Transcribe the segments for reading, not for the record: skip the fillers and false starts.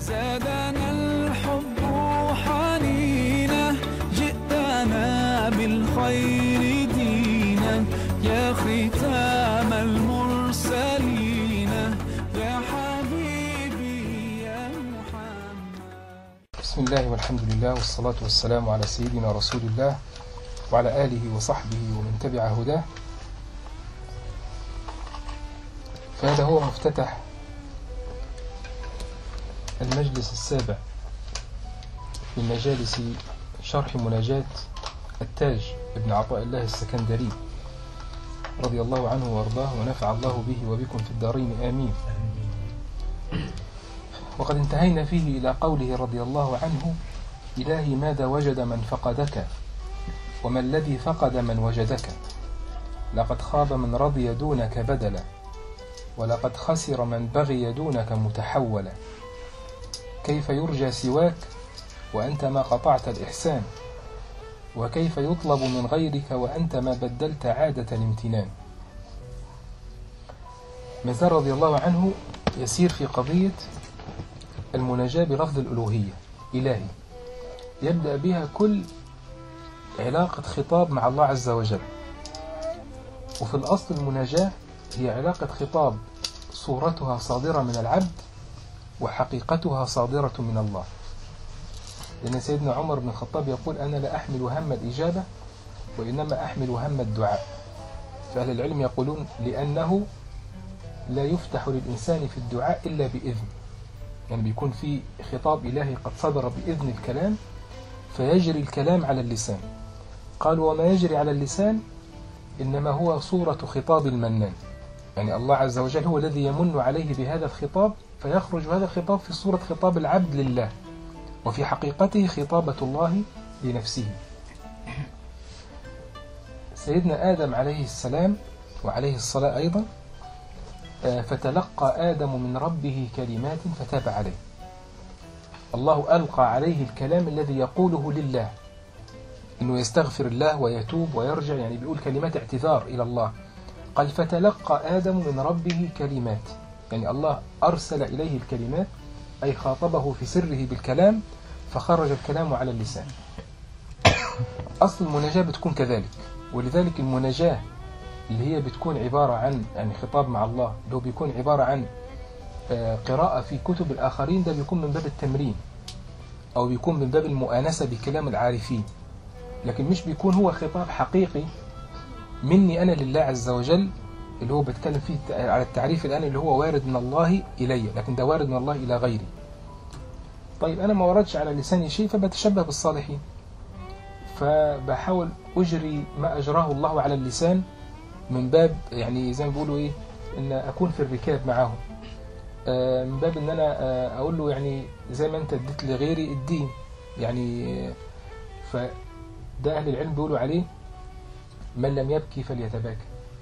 زادنا الحب حنينا جئتنا بالخير دينا يا ختام المرسلين يا حبيبي يا محمد. بسم الله والحمد لله والصلاة والسلام على سيدنا رسول الله وعلى آله وصحبه ومن تبع هداه. فهذا هو مفتتح المجلس السابع من مجالس شرح مناجاة التاج ابن عطاء الله السكندري رضي الله عنه وارضاه ونفع الله به وبكم في الدارين آمين. وقد انتهينا فيه إلى قوله رضي الله عنه: إلهي ماذا وجد من فقدك وما الذي فقد من وجدك، لقد خاب من رضي دونك بدلا ولقد خسر من بغي دونك متحولا، كيف يرجى سواك وأنت ما قطعت الإحسان، وكيف يطلب من غيرك وأنت ما بدلت عادة الامتنان. مازال رضي الله عنه يسير في قضية المناجاة بلفظ الألوهية إلهي، يبدأ بها كل علاقة خطاب مع الله عز وجل. وفي الأصل المناجاة هي علاقة خطاب صورتها صادرة من العبد وحقيقتها صادرة من الله، لأن سيدنا عمر بن الخطاب يقول: أنا لا أحمل هم الإجابة وإنما أحمل هم الدعاء. فأهل العلم يقولون لأنه لا يفتح للإنسان في الدعاء إلا بإذن، يعني بيكون في خطاب إلهي قد صدر بإذن الكلام فيجري الكلام على اللسان. قالوا: وما يجري على اللسان إنما هو صورة خطاب المنان، يعني الله عز وجل هو الذي يمن عليه بهذا الخطاب، فيخرج هذا الخطاب في صورة خطاب العبد لله، وفي حقيقته خطابة الله لنفسه. سيدنا آدم عليه السلام وعليه الصلاة أيضا: فتلقى آدم من ربه كلمات فتاب عليه. الله ألقى عليه الكلام الذي يقوله لله، إنه يستغفر الله ويتوب ويرجع، يعني بيقول كلمات اعتذار إلى الله. قال: فتلقى آدم من ربه كلمات، يعني الله أرسل إليه الكلمات، أي خاطبه في سره بالكلام فخرج الكلام على اللسان. أصل المناجاة بتكون كذلك، ولذلك المناجاة اللي هي بتكون عبارة عن يعني خطاب مع الله، اللي هو بيكون عبارة عن قراءة في كتب الآخرين، ده بيكون من باب التمرين أو بيكون من باب المؤانسة بكلام العارفين، لكن مش بيكون هو خطاب حقيقي مني أنا لله عز وجل، اللي هو بتكلم فيه على التعريف الآن اللي هو وارد من الله إلي، لكن ده وارد من الله إلى غيري. طيب أنا ما وردش على لساني شيء فبتشبه بالصالحين، فبحاول أجري ما أجراه الله على اللسان من باب يعني زي ما بيقولوا إيه، إن أكون في الركاب معهم، من باب إن أنا أقول له يعني زي ما أنت اديت لغيري الدين، يعني فده أهل العلم بيقولوا عليه من لم يبكي فليتباكى.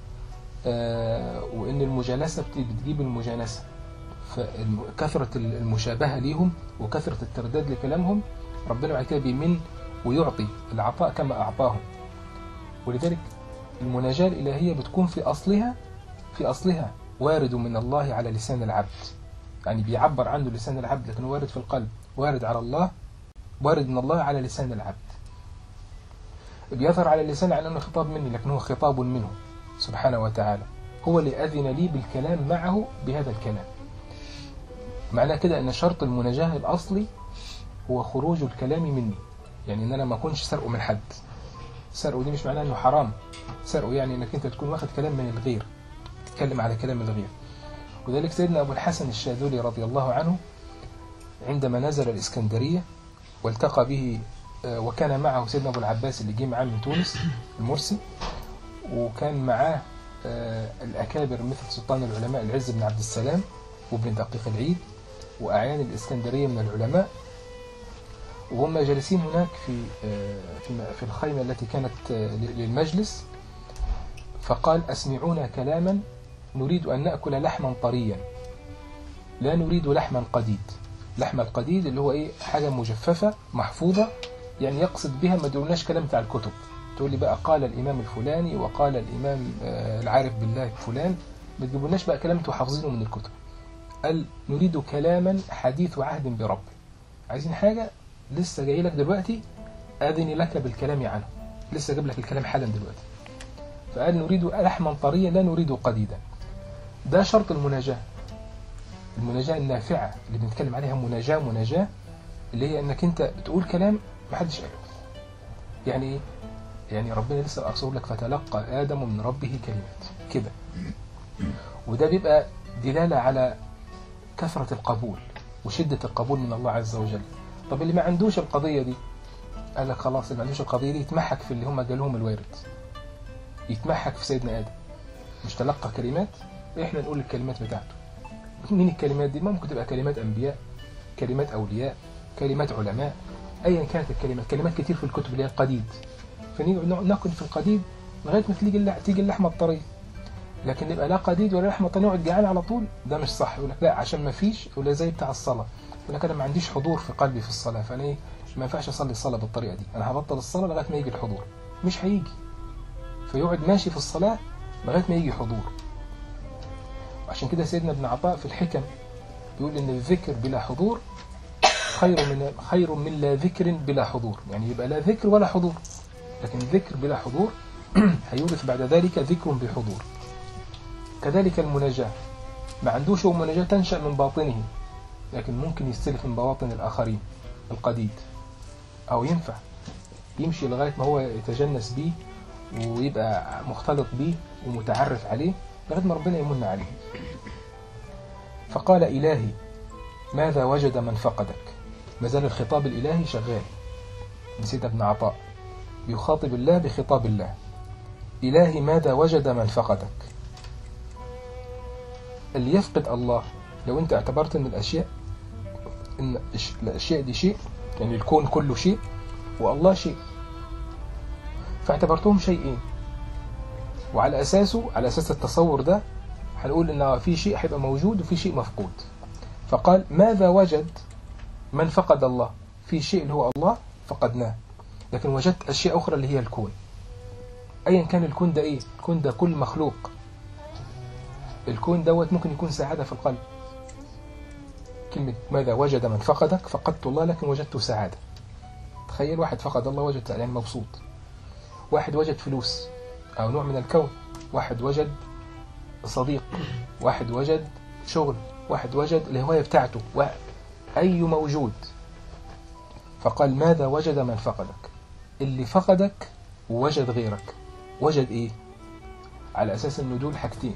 وإن المجالسة بتجيب المجانسة، فكثرة المشابهة ليهم وكثرة الترداد لكلامهم ربنا بعد كده بيمن ويعطي العطاء كما أعطاهم. ولذلك المناجاة الإلهية بتكون في أصلها وارد من الله على لسان العبد، يعني بيعبر عنه لسان العبد، لكن وارد في القلب، وارد على الله، وارد من الله على لسان العبد، بيظهر على اللسان على أنه خطاب مني، لكن هو خطاب منه سبحانه وتعالى، هو اللي أذن لي بالكلام معه بهذا الكلام. معناه كده أن شرط المناجاة الأصلي هو خروج الكلام مني، يعني أن أنا ما أكونش سرقه من حد. سرقه دي مش معناه أنه حرام، سرقه يعني أنك أنت تكون واخد كلام من الغير، تتكلم على كلام الغير. وذلك سيدنا أبو الحسن الشاذلي رضي الله عنه عندما نزل الإسكندرية والتقى به، وكان معه سيدنا أبو العباس اللي جه معاه من تونس المرسي، وكان معاه الأكابر مثل سلطان العلماء العز بن عبد السلام وابن دقيق العيد وأعيان الإسكندرية من العلماء، وهم جالسين هناك في الخيمة التي كانت للمجلس. فقال: أسمعونا كلاما نريد أن نأكل لحما طريا لا نريد لحما قديد. لحم القديد اللي هو إيه، حاجة مجففة محفوظة، يعني يقصد بها ما تقولناش كلام بتاع الكتب، تقول لي بقى قال الإمام الفلاني وقال الإمام العارف بالله فلان، ما تجيبولناش بقى كلام انتوا حافظينه من الكتب. قال نريد كلاما حديث عهد برب، عايزين حاجة لسه جاي لك دلوقتي، أذن لك بالكلام عنه، لسه جاب لك الكلام حالا دلوقتي. فقال نريد لحما طريا لا نريد قديدا. ده شرط المناجاة، المناجاة النافعة اللي بنتكلم عليها، مناجاة اللي هي انك انت بتقول كلام محدش قاله. يعني ايه؟ يعني ربنا لسه أقصر لك فتلقى آدم من ربه كلمات كده، وده بيبقى دلالة على كثرة القبول وشدة القبول من الله عز وجل. طب اللي ما عندوش القضية دي، قال لك خلاص اللي ما عندوش القضية دي يتمحك في اللي هم قالهم الوارد، يتمحك في سيدنا آدم. مش تلقى كلمات، احنا نقول الكلمات بتاعته. مين الكلمات دي؟ ممكن تبقى كلمات أنبياء، كلمات أولياء، كلمات علماء، أيا كانت الكلمات. كلمات كتير في الكتب اللي هي القديد، فنيجي ناكل في القديد لغاية ما تيجي اللحمة الطرية. لكن يبقى لا قديد ولا لحمة طرية نقعد جعان على طول، ده مش صح. يقول لك لا عشان ما فيش، ولا زي بتاع الصلاة يقول لك أنا ما عنديش حضور في قلبي في الصلاة، فأنا إيه ما ينفعش أصلي الصلاة بالطريقة دي، أنا هبطل الصلاة لغاية ما يجي الحضور. مش هيجي، فيقعد ماشي في الصلاة لغاية ما يجي حضور. وعشان كده سيدنا ابن عطاء في الحكم بيقول إن الذكر بلا حضور خير من لا ذكر بلا حضور. يعني يبقى لا ذكر ولا حضور، لكن الذكر بلا حضور هيورث بعد ذلك ذكر بحضور. كذلك المناجاة، ما عندوش هو مناجاة تنشأ من باطنه، لكن ممكن يستلف من بواطن الآخرين القديد، أو ينفع يمشي لغاية ما هو يتجنس بيه ويبقى مختلط بيه ومتعرف عليه لغاية ما ربنا يمن عليه. فقال إلهي ماذا وجد من فقدك. ما زال الخطاب الإلهي شغال لسيدنا ابن عطاء، يخاطب الله بخطاب الله. إلهي ماذا وجد من فقدك. اللي يفقد الله، لو انت اعتبرت ان الاشياء دي شيء، يعني الكون كله شيء والله شيء، فاعتبرتهم شيئين، وعلى اساس التصور ده هنقول ان في شيء هيبقى موجود وفي شيء مفقود. فقال ماذا وجد من فقد الله. في شيء اللي هو الله فقدناه، لكن وجدت اشياء اخرى اللي هي الكون. ايا كان الكون ده ايه، الكون ده كل مخلوق. الكون دوت ممكن يكون سعادة في القلب. كلمة ماذا وجد من فقدك، فقدت الله لكن وجدت سعادة. تخيل واحد فقد الله وجد يعني مبسوط. واحد وجد فلوس أو نوع من الكون، واحد وجد صديق، واحد وجد شغل، واحد وجد الهواية بتاعته، أي موجود. فقال ماذا وجد من فقدك. اللي فقدك ووجد غيرك، وجد إيه؟ على أساس أنه دول حاجتين.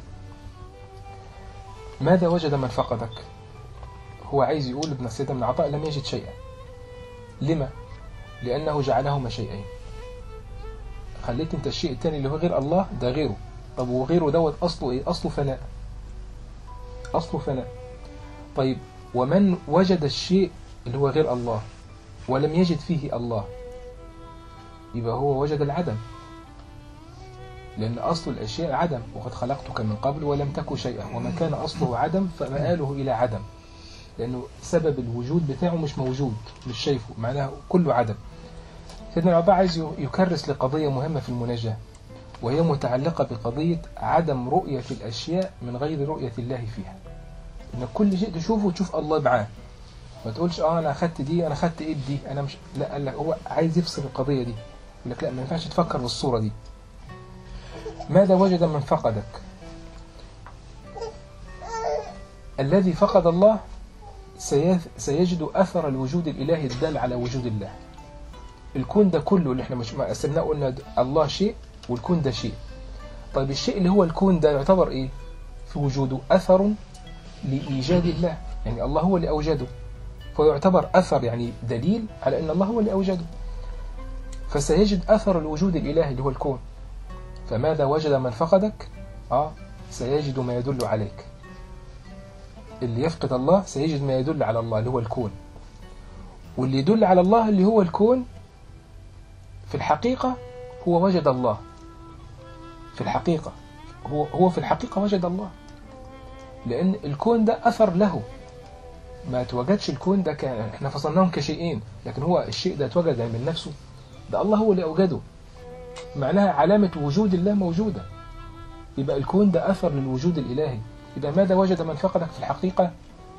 ماذا وجد من فقدك، هو عايز يقول ابن سيدنا ابن عطاء لم يجد شيئا. لما؟ لأنه جعلهما شيئين. خليت انت الشيء الثاني اللي هو غير الله ده غيره. طب وغيره دوت أصله إيه؟ أصله فناء، أصله فناء. طيب ومن وجد الشيء اللي هو غير الله ولم يجد فيه الله، يبقى هو وجد العدم، لأن أصل الأشياء عدم. وقد خلقتك من قبل ولم تك شيئا، وما كان أصله عدم فمآله إلى عدم، لأنه سبب الوجود بتاعه مش موجود، مش شايفه، معناه كله عدم. سيدنا العطاء عايز يكرس لقضية مهمة في المناجاة، وهي متعلقة بقضية عدم رؤية الأشياء من غير رؤية الله فيها. إن كل شيء تشوفه تشوف الله معاه، ما تقولش أنا أخدت دي، أنا أخدت إيه دي، أنا مش، لا. قال لك هو عايز يفصل القضية دي، يقول لك لا، ما ينفعش تفكر بالصورة دي. ماذا وجد من فقدك. الذي فقد الله سيجد أثر الوجود الإلهي الدال على وجود الله. الكون ده كله اللي احنا مش قسمناه، قلنا الله شيء والكون ده شيء. طيب الشيء اللي هو الكون ده يعتبر ايه في وجوده؟ أثر لإيجاد الله، يعني الله هو اللي أوجده، فيعتبر أثر، يعني دليل على أن الله هو اللي أوجده. فسيجد أثر الوجود الإلهي اللي هو الكون. فماذا وجد من فقدك؟ سيجد ما يدل عليك. اللي يفقد الله سيجد ما يدل على الله اللي هو الكون، واللي يدل على الله اللي هو الكون في الحقيقة هو وجد الله. في الحقيقة هو في الحقيقة وجد الله، لأن الكون ده أثر له. ما توجدش الكون ده، احنا فصلناهم كشيئين، لكن هو الشيء ده اتوجد من نفسه، ده الله هو اللي أوجده، معناها علامة وجود الله موجودة. يبقى الكون ده أثر للوجود الإلهي. يبقى ماذا وجد من فقدك في الحقيقة؟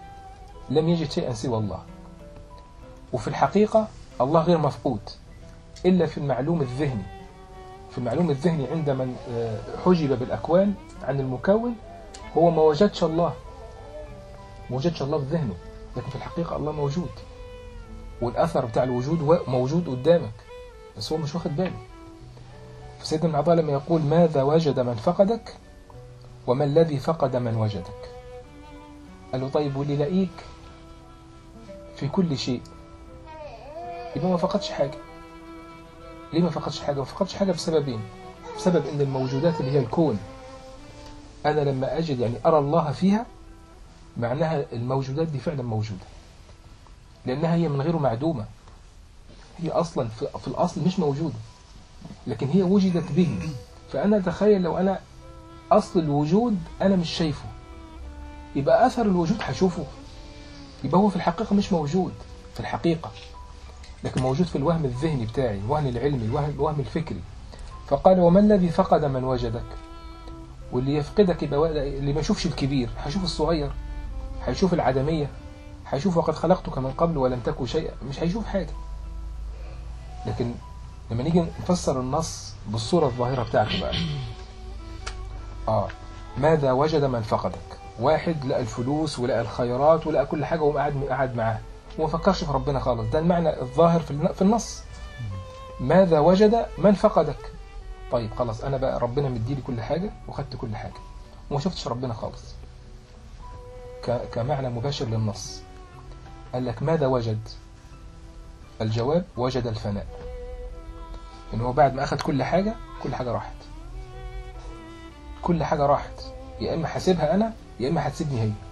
لم يجد شيئا سوى الله. وفي الحقيقة الله غير مفقود إلا في المعلوم الذهني. في المعلوم الذهني عند من حجب بالأكوان عن المكون هو ما وجدش الله، ما وجدش الله في ذهنه، لكن في الحقيقة الله موجود، والأثر بتاع الوجود موجود قدامك، بس هو مش واخد باله. فسيدنا ابن عطاء لما يقول ماذا وجد من فقدك وما الذي فقد من وجدك، قال له طيب واللي لاقيك في كل شيء يبقى ما فقدش حاجة. ليه ما فقدش حاجة؟ ما فقدش حاجة بسببين. بسبب ان الموجودات اللي هي الكون انا لما اجد يعني ارى الله فيها، معناها الموجودات دي فعلا موجودة، لانها هي من غيره معدومة، هي اصلا في الاصل مش موجودة، لكن هي وجدت به. فانا اتخيل لو انا اصل الوجود انا مش شايفه، يبقى اثر الوجود هشوفه، يبقى هو في الحقيقة مش موجود في الحقيقة، لكن موجود في الوهم الذهني بتاعي، الوهم العلمي، الوهم الفكري. فقال وما الذي فقد من وجدك، واللي يفقدك يبقى اللي ما يشوفش الكبير هيشوف الصغير، هيشوف العدمية، هيشوف وقد خلقتك من قبل ولم تكن شيئا، مش هيشوف حاجة. لكن لما نيجي نفسر النص بالصورة الظاهرة بتاعته بقى، ماذا وجد من فقدك؟ واحد لقى الفلوس ولقى الخيرات ولقى كل حاجة وقعد معاه وما فكرش في ربنا خالص، ده المعنى الظاهر في النص. ماذا وجد من فقدك؟ طيب خلاص أنا بقى ربنا مديلي كل حاجة وخدت كل حاجة وما شفتش ربنا خالص، كمعنى مباشر للنص. قال لك ماذا وجد؟ الجواب وجد الفناء، إن هو بعد ما أخذ كل حاجة راحت، كل حاجة راحت، يا إما حاسبها أنا يا إما هتسيبني هي.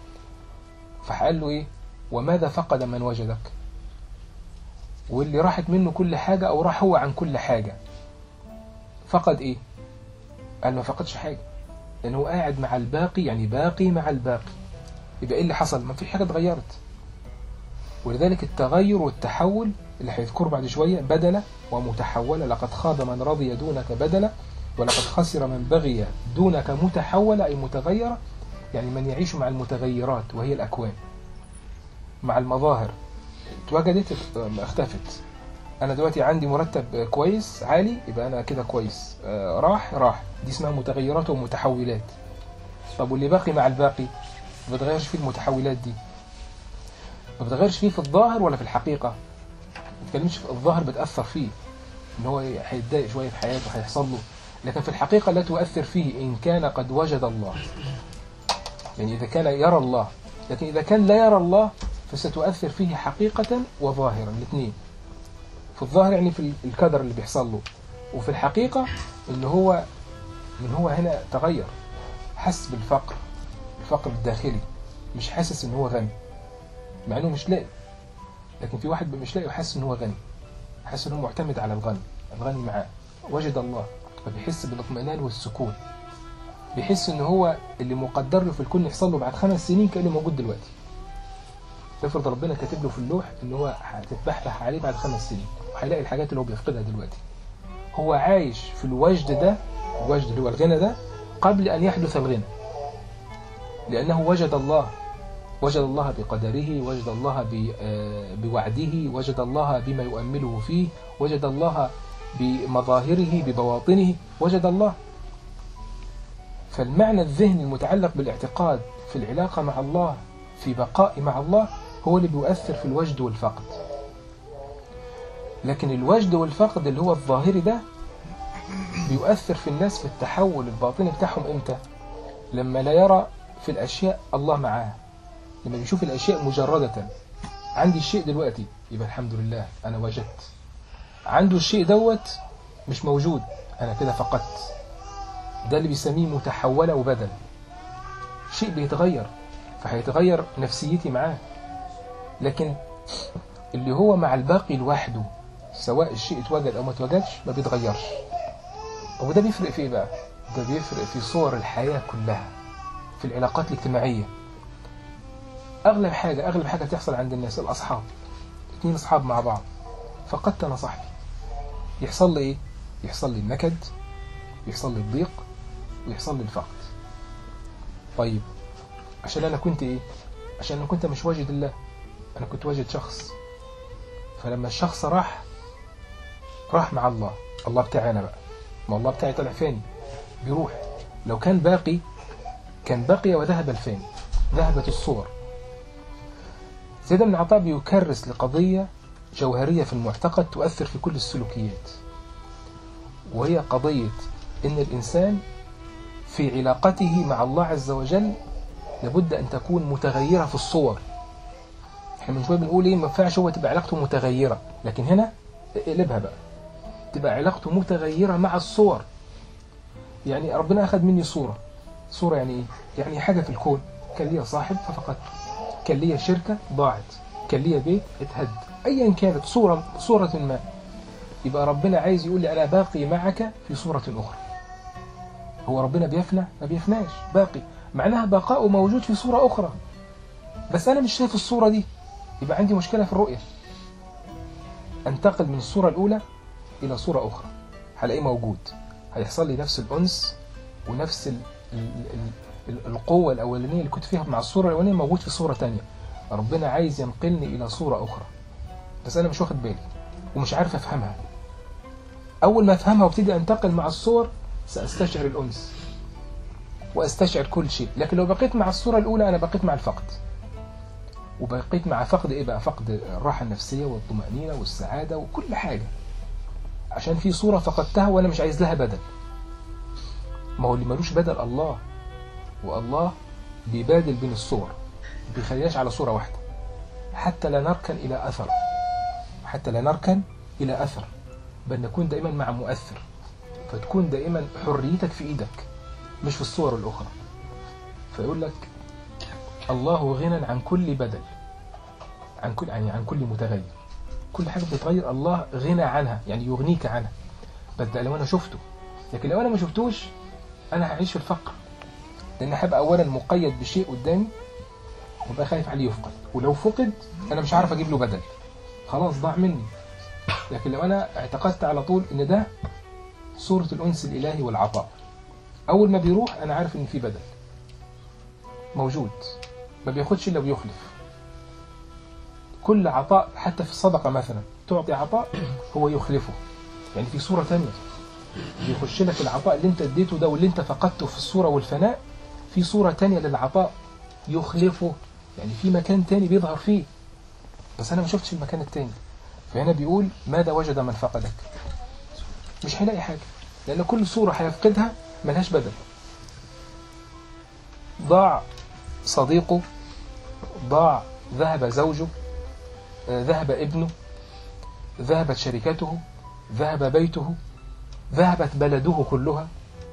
فقال له إيه؟ وماذا فقد من وجدك؟ واللي راحت منه كل حاجة أو راح هو عن كل حاجة فقد إيه؟ قال ما فقدش حاجة، لأنه قاعد مع الباقي، يعني باقي مع الباقي. يبقى إيه اللي حصل؟ ما في حاجة اتغيرت. ولذلك التغير والتحول اللي هيذكره بعد شوية بدلة ومتحولة. لقد خاب من رضي دونك بدلة ولقد خسر من بغي دونك متحولة، أي متغيرة، يعني من يعيش مع المتغيرات وهي الأكوان، مع المظاهر. اتوجدت اختفت. أنا دلوقتي عندي مرتب كويس عالي يبقى أنا كده كويس، راح، دي اسمها متغيرات ومتحولات. طب واللي باقي مع الباقي ما بتغيرش فيه المتحولات دي، ما بتغيرش فيه في الظاهر ولا في الحقيقة. ما بتكلمش في الظاهر بتأثر فيه إن هو هيتضايق شوية في حياته هيحصل له، لكن في الحقيقة لا تؤثر فيه إن كان قد وجد الله، يعني إذا كان يرى الله. لكن إذا كان لا يرى الله فستؤثر فيه حقيقة وظاهرا الاثنين. في الظاهر يعني في الكدر اللي بيحصل له، وفي الحقيقة إن هو هنا تغير، حس بالفقر، الفقر الداخلي، مش حاسس إن هو غني مع إنه مش لاقي. لكن في واحد مش لاقي وحاسس إن هو غني، حاسس إن هو معتمد على الغني معاه. وجد الله فبيحس بالاطمئنان والسكون، بيحس إن هو اللي مقدر له في الكون يحصل له بعد 5 سنين كأنه موجود دلوقتي. تفرض ربنا كاتب له في اللوح إن هو هتتبحبح عليه بعد 5 سنين وهيلاقي الحاجات اللي هو بيفقدها دلوقتي. هو عايش في الوجد ده، الوجد اللي هو الغنى ده، قبل أن يحدث الغنى، لأنه وجد الله بقدره، وجد الله بوعده، وجد الله بما يؤمله فيه، وجد الله بمظاهره ببواطنه، وجد الله. فالمعنى الذهني المتعلق بالاعتقاد في العلاقة مع الله، في بقاء مع الله، هو اللي بيؤثر في الوجد والفقد. لكن الوجد والفقد اللي هو الظاهري ده بيؤثر في الناس في التحول الباطني بتاعهم امتى؟ لما لا يرى في الأشياء الله معاه، لما بيشوف الأشياء مجردة. عندي الشيء دلوقتي يبقى الحمد لله أنا وجدت، عنده الشيء دوت مش موجود أنا كده فقدت. ده اللي بيسميه متحولة وبدل، شيء بيتغير فهيتغير نفسيتي معاه. لكن اللي هو مع الباقي لوحده، سواء الشيء اتوجد أو ما اتوجدش، ما بيتغيرش. وده بيفرق في إيه بقى؟ ده بيفرق في صور الحياة كلها، في العلاقات الاجتماعية. أغلب حاجة تحصل عند الناس، الأصحاب، 2 أصحاب مع بعض، فقدت أنا صاحبي، يحصل لي إيه؟ يحصل لي النكد، يحصل لي الضيق، ويحصل لي الفقد. طيب عشان أنا كنت إيه؟ عشان أنا كنت مش واجد الله، أنا كنت واجد شخص. فلما الشخص راح مع الله، الله بتاعي أنا بقى، ما الله بتاعي طلع فين؟ بيروح. لو كان باقي كان بقي وذهب الفين، ذهبت الصور. زيد بن عطاء بيكرس لقضية جوهرية في المعتقد تؤثر في كل السلوكيات، وهي قضية إن الإنسان في علاقته مع الله عز وجل لابد أن تكون متغيرة في الصور. احنا من شوية بنقول إيه، ما ينفعش هو تبقى علاقته متغيرة، لكن هنا اقلبها بقى، تبقى علاقته متغيرة مع الصور. يعني ربنا أخذ مني صورة يعني إيه؟ يعني حاجة في الكون، كان ليا صاحب ففقدته، كان ليا شركة ضاعت، كان ليا بيت اتهد، أيا كانت صورة ما. يبقى ربنا عايز يقول لي أنا باقي معك في صورة أخرى. هو ربنا بيفنى؟ ما بيفناش، باقي، معناها بقاء موجود في صورة أخرى، بس أنا مش شايف الصورة دي. يبقى عندي مشكلة في الرؤية. أنتقل من الصورة الأولى إلى صورة أخرى، هلاقيه موجود، هيحصل لي نفس الأنس ونفس القوة الأولانية اللي كنت فيها مع الصورة الأولانية موجود في صورة تانية. ربنا عايز ينقلني إلى صورة أخرى، بس أنا مش واخد بالي ومش عارف أفهمها. أول ما أفهمها وابتدي أنتقل مع الصور سأستشعر الأنس وأستشعر كل شيء. لكن لو بقيت مع الصورة الأولى أنا بقيت مع الفقد، وبقيت مع فقد إيه بقى؟ فقد الراحة النفسية والطمأنينة والسعادة وكل حاجة، عشان في صورة فقدتها وأنا مش عايز لها بدل. ما هو اللي ملوش بدل الله، والله بيبادل بين الصور، بيخليهاش على صورة واحدة، حتى لا نركن إلى أثر، حتى لا نركن إلى أثر، بل نكون دائما مع مؤثر، فتكون دائما حريتك في إيدك مش في الصور الأخرى. فيقول لك الله غنى عن كل بدل، عن كل متغير، كل حاجة بتتغير الله غنى عنها، يعني يغنيك عنها، بس ده لو أنا شفته. لكن لو أنا ما شفتوش أنا هعيش في الفقر، لأن هبقى أولا مقيد بشيء قدامي وبقى خايف عليه يفقد، ولو فقد أنا مش عارف أجيب له بدل، خلاص ضاع مني. لكن لو أنا اعتقدت على طول إن ده صورة الأنس الإلهي والعطاء، أول ما بيروح أنا عارف إن في بدل موجود، ما بياخدش إلا بيخلف. كل عطاء حتى في الصدقة مثلا تعطي عطاء هو يخلفه، يعني في صورة تانية بيخش لك العطاء اللي انت اديته ده واللي انت فقدته في الصورة والفناء، في صورة تانية للعطاء يخلفه، يعني في مكان تاني بيظهر فيه، بس أنا ما شفتش المكان التاني. فهنا بيقول ماذا وجد من فقدك؟ مش هيلاقي حاجة، لأن كل صورة هيفقدها ملهاش بدل. ضاع صديقه، ذهب زوجه، ذهب ابنه، ذهبت شركته، ذهب بيته، ذهبت بلده كلها،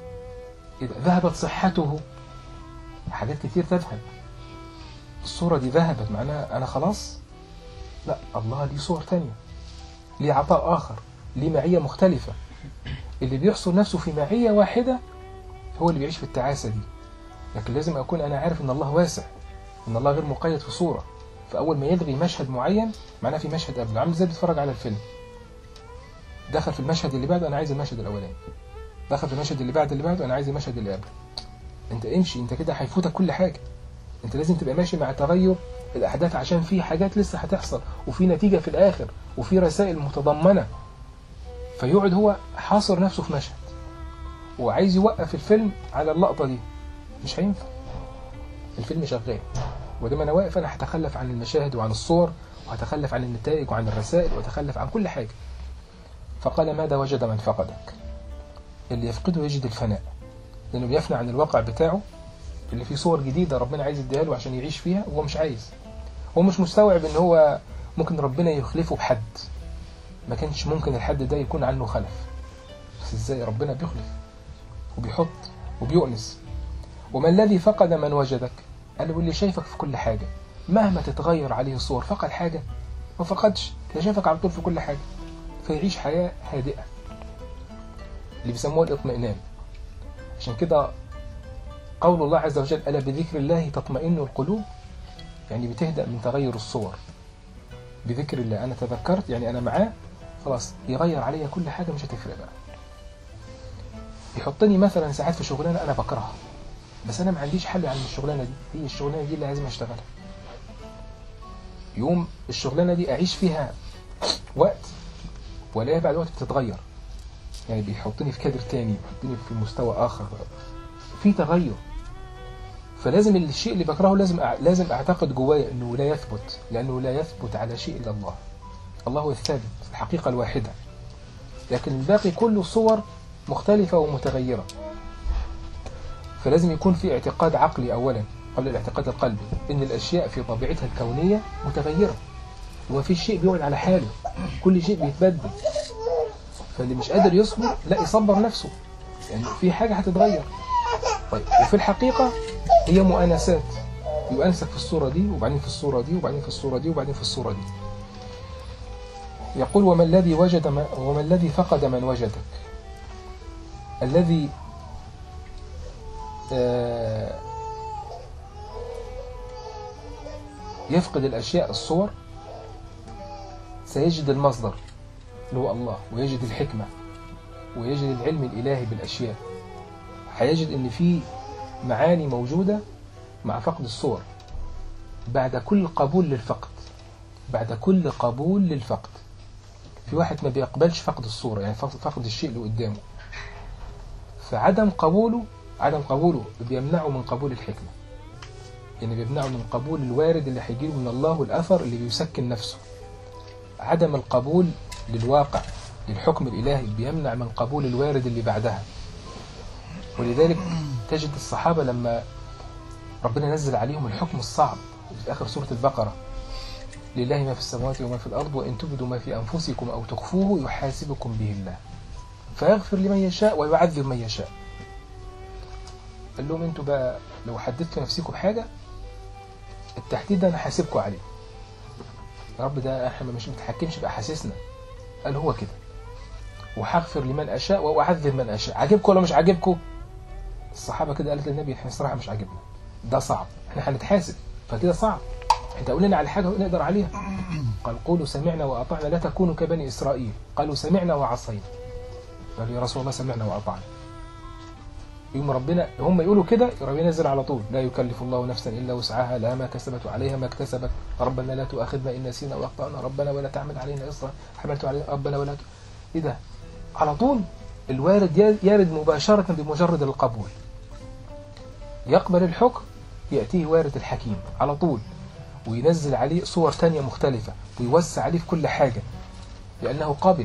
ذهبت صحته، حاجات كتير تذهب. الصورة دي ذهبت، معناها أنا خلاص؟ لا، الله ليه صور تانية، ليه عطاء آخر، ليه معية مختلفة. اللي بيحصر نفسه في معية واحدة هو اللي بيعيش في التعاسة دي. لكن لازم أكون أنا عارف إن الله واسع، إن الله غير مقيد في صورة. فأول ما يلغي مشهد معين معناه في مشهد قبله، عامل زي بيتفرج على الفيلم، دخل في المشهد اللي بعده أنا عايز المشهد الأولاني، دخل في المشهد اللي بعده أنا عايز المشهد اللي قبله. أنت امشي، أنت كده هيفوتك كل حاجة. أنت لازم تبقى ماشي مع تغير الأحداث، عشان في حاجات لسه هتحصل وفي نتيجة في الآخر وفي رسائل متضمنة. فيقعد هو حاصر نفسه في مشهد وعايز يوقف الفيلم على اللقطة دي، مش هينفع، الفيلم شغال، ودام أنا واقف أنا هتخلف عن المشاهد وعن الصور، وهتخلف عن النتائج وعن الرسائل، وهتخلف عن كل حاجة. فقال ماذا وجد من فقدك؟ اللي يفقده يجد الفناء، لأنه بيفنى عن الواقع بتاعه اللي فيه صور جديدة ربنا عايز يديها له عشان يعيش فيها، وهو مش عايز، هو مش مستوعب إن هو ممكن ربنا يخلفه بحد ما كانش ممكن الحد ده يكون عنه خلف. بس إزاي ربنا بيخلف وبيحط وبيؤنس. وما الذي فقد من وجدك؟ قال له اللي شايفك في كل حاجة، مهما تتغير عليه الصور. فقد حاجة؟ ما فقدش، ده شايفك على طول في كل حاجة، فيعيش حياة هادئة اللي بيسموها الاطمئنان. عشان كده قول الله عز وجل ألا بذكر الله تطمئن القلوب، يعني بتهدأ من تغير الصور. بذكر الله أنا تذكرت، يعني أنا معاه خلاص يغير عليا كل حاجة، مش هتفرق بقى. يحطني مثلا ساعات في شغلانة أنا بكرهها، بس أنا ما عنديش حل عن الشغلانة دي، هي الشغلانة دي اللي لازم أشتغلها، يوم الشغلانة دي أعيش فيها وقت ولا بعد وقت بتتغير، يعني بيحطني في كادر تاني، بيحطني في مستوى آخر، في تغير. فلازم الشيء اللي بكرهه لازم أعتقد جوايا أنه لا يثبت، لأنه لا يثبت على شيء إلا الله. الله هو الثابت، الحقيقة الواحدة، لكن الباقي كله صور مختلفة ومتغيرة. فلازم يكون في اعتقاد عقلي أولا قبل الاعتقاد القلبي، إن الأشياء في طبيعتها الكونية متغيرة، وما في شيء بيقعد على حاله، كل شيء بيتبدل. فاللي مش قادر يصبر لا يصبر نفسه، يعني في حاجة هتتغير. طيب، وفي الحقيقة هي مؤانسات، يؤنسك في الصورة دي وبعدين في الصورة دي وبعدين في الصورة دي وبعدين في الصورة دي. يقول وما الذي فقد من وجدك. الذي يفقد الأشياء الصور سيجد المصدر اللي هو الله، ويجد الحكمة، ويجد العلم الإلهي بالأشياء. هيجد إن في معاني موجودة مع فقد الصور. بعد كل قبول للفقد، بعد كل قبول للفقد، في واحد ما بيقبلش فقد الصورة، يعني فقد الشيء اللي قدامه، فعدم قبوله بيمنعه من قبول الحكمة، يعني بيمنعه من قبول الوارد اللي هيجيله من الله والأثر اللي بيسكن نفسه. عدم القبول للواقع للحكم الإلهي بيمنع من قبول الوارد اللي بعدها. ولذلك تجد الصحابة لما ربنا نزل عليهم الحكم الصعب في آخر سورة البقرة، لله ما في السماوات وما في الأرض وإن تبدوا ما في أنفسكم أو تخفوه يحاسبكم به الله فيغفر لمن يشاء ويعذب من يشاء. قال لهم انتوا بقى لو حددتوا نفسكم بحاجة التحديد ده أنا حاسبكم عليه. يا رب ده احنا مش متحكمش بأحاسيسنا، قال هو كده، وهغفر لمن أشاء وأعذب من أشاء. عاجبكم ولا مش عاجبكم؟ الصحابة كده قالت للنبي احنا صراحة مش عاجبنا، ده صعب، احنا هنتحاسب فكده صعب، انت قول لنا على حاجة نقدر عليها. قال قولوا سمعنا وأطعنا لا تكونوا كبني إسرائيل قالوا سمعنا وعصينا. قالوا يا رسول الله سمعنا وأطعنا. يوم ربنا هم يقولوا كده ربنا ينزل على طول لا يكلف الله نفسا إلا وسعها لها ما كسبت وعليها ما اكتسبت ربنا لا تؤاخذنا إن نسينا وأخطأنا ربنا ولا تعمل علينا إصرا حملت علينا ربنا ولا إيه ده؟ على طول الوارد يرد مباشرة بمجرد القبول. يقبل الحكم يأتيه وارد الحكيم على طول، وينزل عليه صور تانية مختلفة ويوسع عليه في كل حاجة لأنه قابل.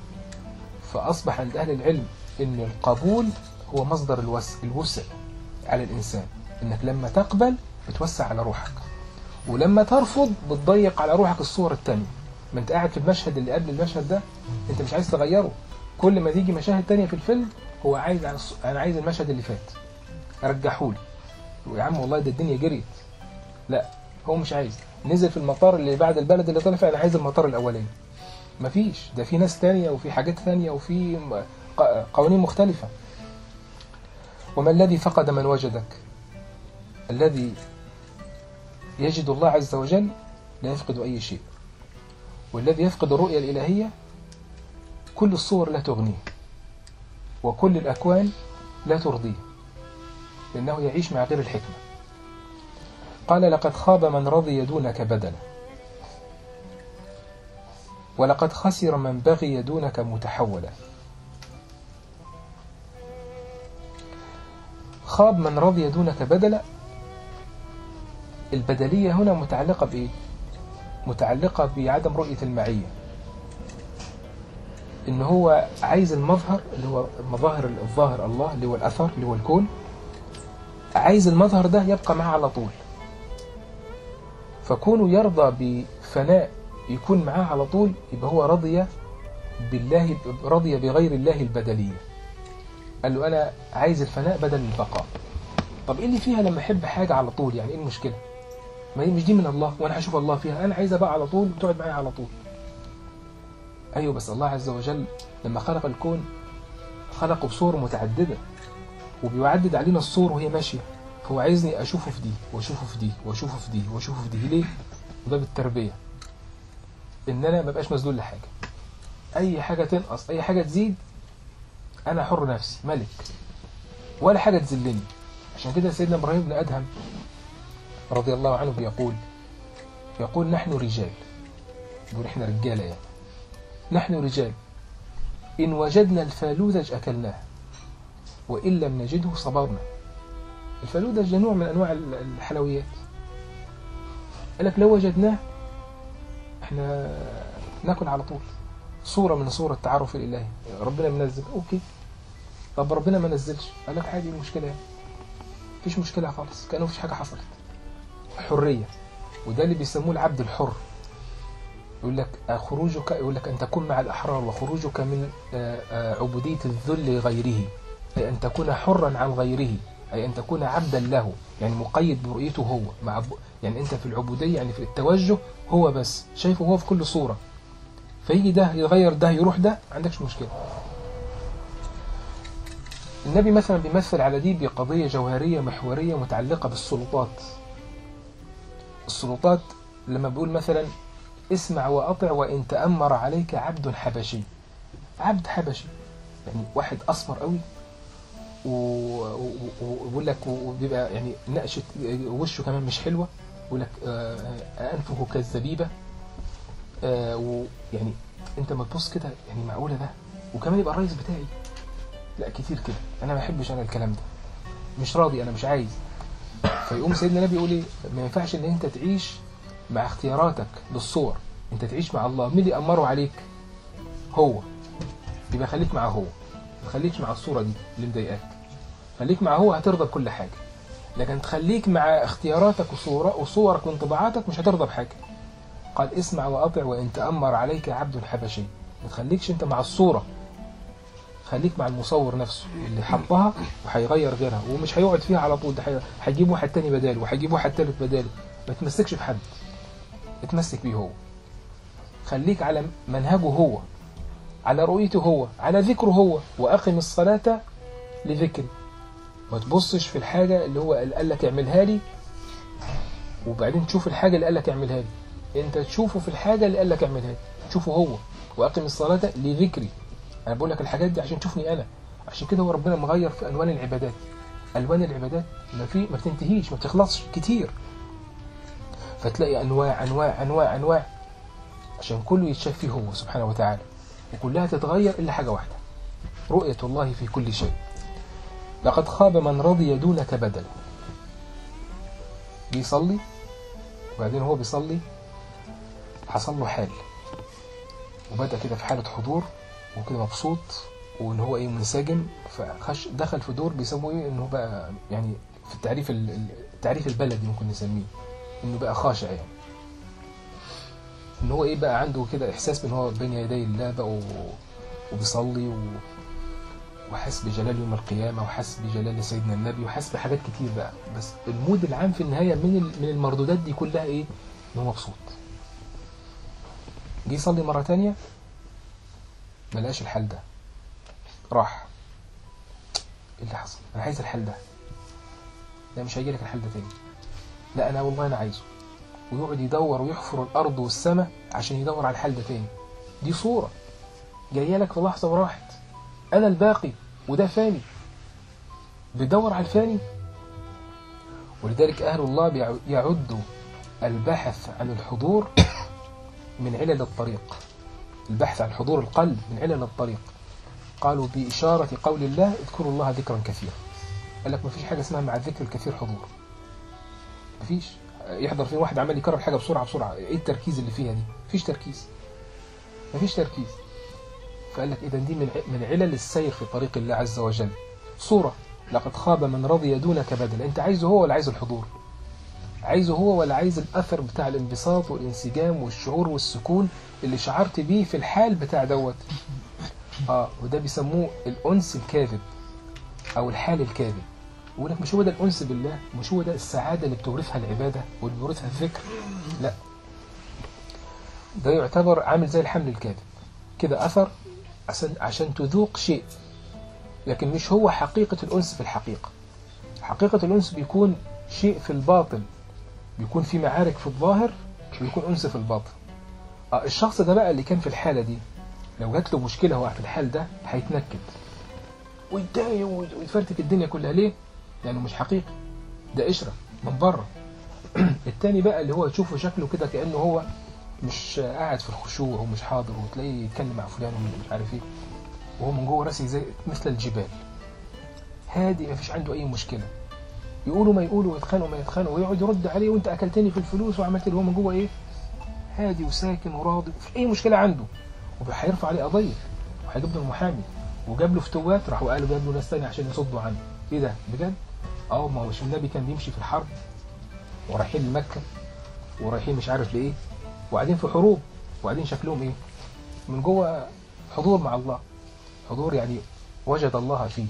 فأصبح عند أهل العلم إن القبول هو مصدر الوسع على الإنسان، إنك لما تقبل بتوسع على روحك، ولما ترفض بتضيق على روحك الصور التانية. ما انت قاعد في المشهد اللي قبل المشهد ده انت مش عايز تغيره، كل ما تيجي مشاهد تانية في الفيلم هو عايز أنا عايز المشهد اللي فات رجحولي. يا عم والله ده الدنيا جريت، لا هو مش عايز. نزل في المطار اللي بعد البلد اللي طلع فيه أنا عايز المطار الأولاني، مفيش، ده في ناس تانية وفي حاجات تانية وفي قوانين مختلفة. وما الذي فقد من وجدك. الذي يجد الله عز وجل لا يفقد أي شيء، والذي يفقد الرؤية الإلهية كل الصور لا تغنيه وكل الأكوان لا ترضيه، لأنه يعيش مع غير الحكمة. قال لقد خاب من رضي دونك بدلا ولقد خسر من بغي دونك متحولا. خاب من رضي دونك بدلا. البدلية هنا متعلقة بإيه؟ متعلقة بعدم رؤية المعية، إن هو عايز المظهر اللي هو الظاهر الله اللي هو الأثر اللي هو الكون، عايز المظهر ده يبقى معه على طول. فكونه يرضى بفناء يكون معاه على طول يبقى هو رضي بالله، رضي بغير الله البدلية. قال له أنا عايز الفناء بدل البقاء. طب إيه اللي فيها لما أحب حاجة على طول؟ يعني إيه المشكلة؟ ما هي مش دي من الله وأنا هشوف الله فيها، أنا عايزها بقى على طول بتقعد معايا على طول. أيوة بس الله عز وجل لما خلق الكون خلقه بصور متعددة وبيعدد علينا الصور وهي ماشية، فهو عايزني أشوفه في دي وأشوفه في دي وأشوفه في دي وأشوفه في دي. ليه؟ ده بالتربية، إن أنا ما بقاش مسدود لحاجة، أي حاجة تنقص أي حاجة تزيد أنا حر نفسي ملك، ولا حاجة تذلني. عشان كده سيدنا إبراهيم بن أدهم رضي الله عنه بيقول يقول نحن رجال، يقول إحنا رجالة يعني، نحن رجال إن وجدنا الفالوذج أكلناه وإن لم نجده صبرنا. الفالوذج نوع من أنواع الحلويات، قال لك لو وجدناه إحنا ناكل على طول. صورة من صورة التعارف الإلهي، ربنا منزل أوكي، طب ربنا ما نزلش، قال لك عادي، المشكلة يعني مفيش مشكلة خالص، كأنه مفيش حاجة حصلت. حرية، وده اللي بيسموه العبد الحر. يقول لك خروجك، يقول لك أن تكون مع الأحرار، وخروجك من عبودية الذل لغيره، أي أن تكون حرا عن غيره، أي أن تكون عبدا له، يعني مقيد برؤيته هو، يعني أنت في العبودية، يعني في التوجه هو بس، شايفه هو في كل صورة، فيجي ده يغير ده يروح ده، ما عندكش مشكلة. النبي مثلا بيمثل على دي بقضية جوهرية محورية متعلقة بالسلطات. السلطات لما بيقول مثلا اسمع وأطع وإن تأمر عليك عبد حبشي، عبد حبشي يعني واحد أسمر قوي، ويقول لك وبيبقى يعني نقشة وشه كمان مش حلوة، يقول لك أنفه كالزبيبة، ويعني أنت ما تبص كده يعني معقولة ده، وكمان يبقى الرئيس بتاعي، لا كتير كده، أنا ما أحبش أنا الكلام ده، مش راضي، أنا مش عايز. فيقوم سيدنا النبي يقول إيه؟ ما ينفعش إن أنت تعيش مع اختياراتك للصور، أنت تعيش مع الله. مين اللي أمره عليك؟ هو. يبقى خليك معه هو، ما خليكش مع الصورة دي اللي مضايقاك، خليك معه هو، هترضى بكل حاجة. لكن تخليك مع اختياراتك وصورك وانطباعاتك مش هترضى بحاجة. قال اسمع وأطع وإن تأمر عليك عبد حبشي، ما تخليكش أنت مع الصورة، خليك مع المصور نفسه اللي حطها وهيغير غيرها، ومش هيقعد فيها على طول، ده هيجيب واحد تاني بداله، وهيجيب واحد تالت بداله. ما تمسكش بحد، اتمسك بيه هو، خليك على منهجه هو، على رؤيته هو، على ذكره هو. وأقم الصلاة لذكري، ما تبصش في الحاجة اللي هو قال لك اعملها لي وبعدين تشوف الحاجة اللي قال لك اعملها لي، انت تشوفه في الحاجة اللي قال لك اعملها لي، تشوفه هو. وأقم الصلاة لذكري، أنا بقول لك الحاجات دي عشان تشوفني أنا. عشان كده هو ربنا مغير في ألوان العبادات. ألوان العبادات ما بتنتهيش، ما بتخلصش كتير، فتلاقي أنواع أنواع أنواع أنواع، عشان كله يتشاف فيه هو سبحانه وتعالى، وكلها تتغير إلا حاجة واحدة، رؤية الله في كل شيء. لقد خاب من رضي دونك بدلا. بيصلي وبعدين هو بيصلي حصل له حال، وبدأ كده في حالة حضور وكده مبسوط، وإن هو منسجم، دخل في دور بيسموه إنه بقى يعني في التعريف البلدي ممكن نسميه إنه بقى خاشع، يعني إن هو بقى عنده كده إحساس بإن هو بين يدي الله بقى، وبيصلي وحس بجلال يوم القيامة، وحس بجلال سيدنا النبي، وحس بحاجات كتير بقى. بس المود العام في النهاية من المردودات دي كلها إنه مبسوط. جه يصلي مرة تانية ملقاش الحال ده، راح ايه اللي حصل؟ انا عايز الحال ده. لا مش هيجي لك الحال ده تاني. لا انا والله انا عايزه. ويقعد يدور ويحفر الارض والسماء عشان يدور على الحال ده تاني. دي صورة جايه لك في لحظة وراحت. انا الباقي وده فاني، بيدور على الفاني. ولذلك اهل الله يعدوا البحث عن الحضور من علل الطريق. البحث عن حضور القلب من علل الطريق. قالوا بإشارة قول الله اذكروا الله ذكرا كثيرا. قال لك ما فيش حاجة اسمها مع الذكر الكثير حضور، ما فيش. يحضر فيه واحد عمال يكرر حاجة بسرعة بسرعة، ايه التركيز اللي فيها دي؟ مفيش تركيز، مفيش تركيز. فقال لك اذا دي من علل السير في طريق الله عز وجل. صورة لقد خاب من رضي دونك بدلا. انت عايزه هو ولا عايز الحضور؟ عايزه هو ولا عايز الأثر بتاع الانبساط والانسجام والشعور والسكون اللي شعرت بيه في الحال بتاع دوت؟ وده بيسموه الأنس الكاذب أو الحال الكاذب. يقول لك مش هو ده الأنس بالله، مش هو ده السعادة اللي بتورثها العبادة واللي بتورثها الذكر. لا، ده يعتبر عامل زي الحمل الكاذب كده، أثر عشان تذوق شيء، لكن مش هو حقيقة الأنس. في الحقيقة حقيقة الأنس بيكون شيء في الباطن، بيكون في معارك في الظاهر، ويكون أنس في الباطن. الشخص ده بقى اللي كان في الحالة دي لو جات له مشكلة هو في الحال ده هيتنكد ويتضايق ويتفرتك الدنيا كلها. ليه؟ لأنه مش حقيقي، ده قشرة من بره. التاني بقى اللي هو تشوفه شكله كده كأنه هو مش قاعد في الخشوع ومش حاضر، وتلاقيه يتكلم مع فلان ومش عارف ايه، وهو من جوه راسي زي مثل الجبال، هادي ما فيش عنده اي مشكله، يقولوا ما يقولوا ويتخانقوا ما يتخانقوا، ويقعد يرد عليه وانت اكلتني في الفلوس وعملت اللي هو من جوه ايه، هادي وساكن وراضي، مفيش اي مشكله عنده، وهيرفع عليه قضيه وهيجيب له المحامي، وجاب له فتوات، راحوا قالوا جاب له ناس ثانيه عشان يصدوا عنه. ايه ده بجد؟ ما هو النبي كان بيمشي في الحرب ورايحين لمكه ورايحين مش عارف لايه، وقاعدين في حروب، وقاعدين شكلهم ايه من جوه، حضور مع الله، حضور يعني وجد الله فيه.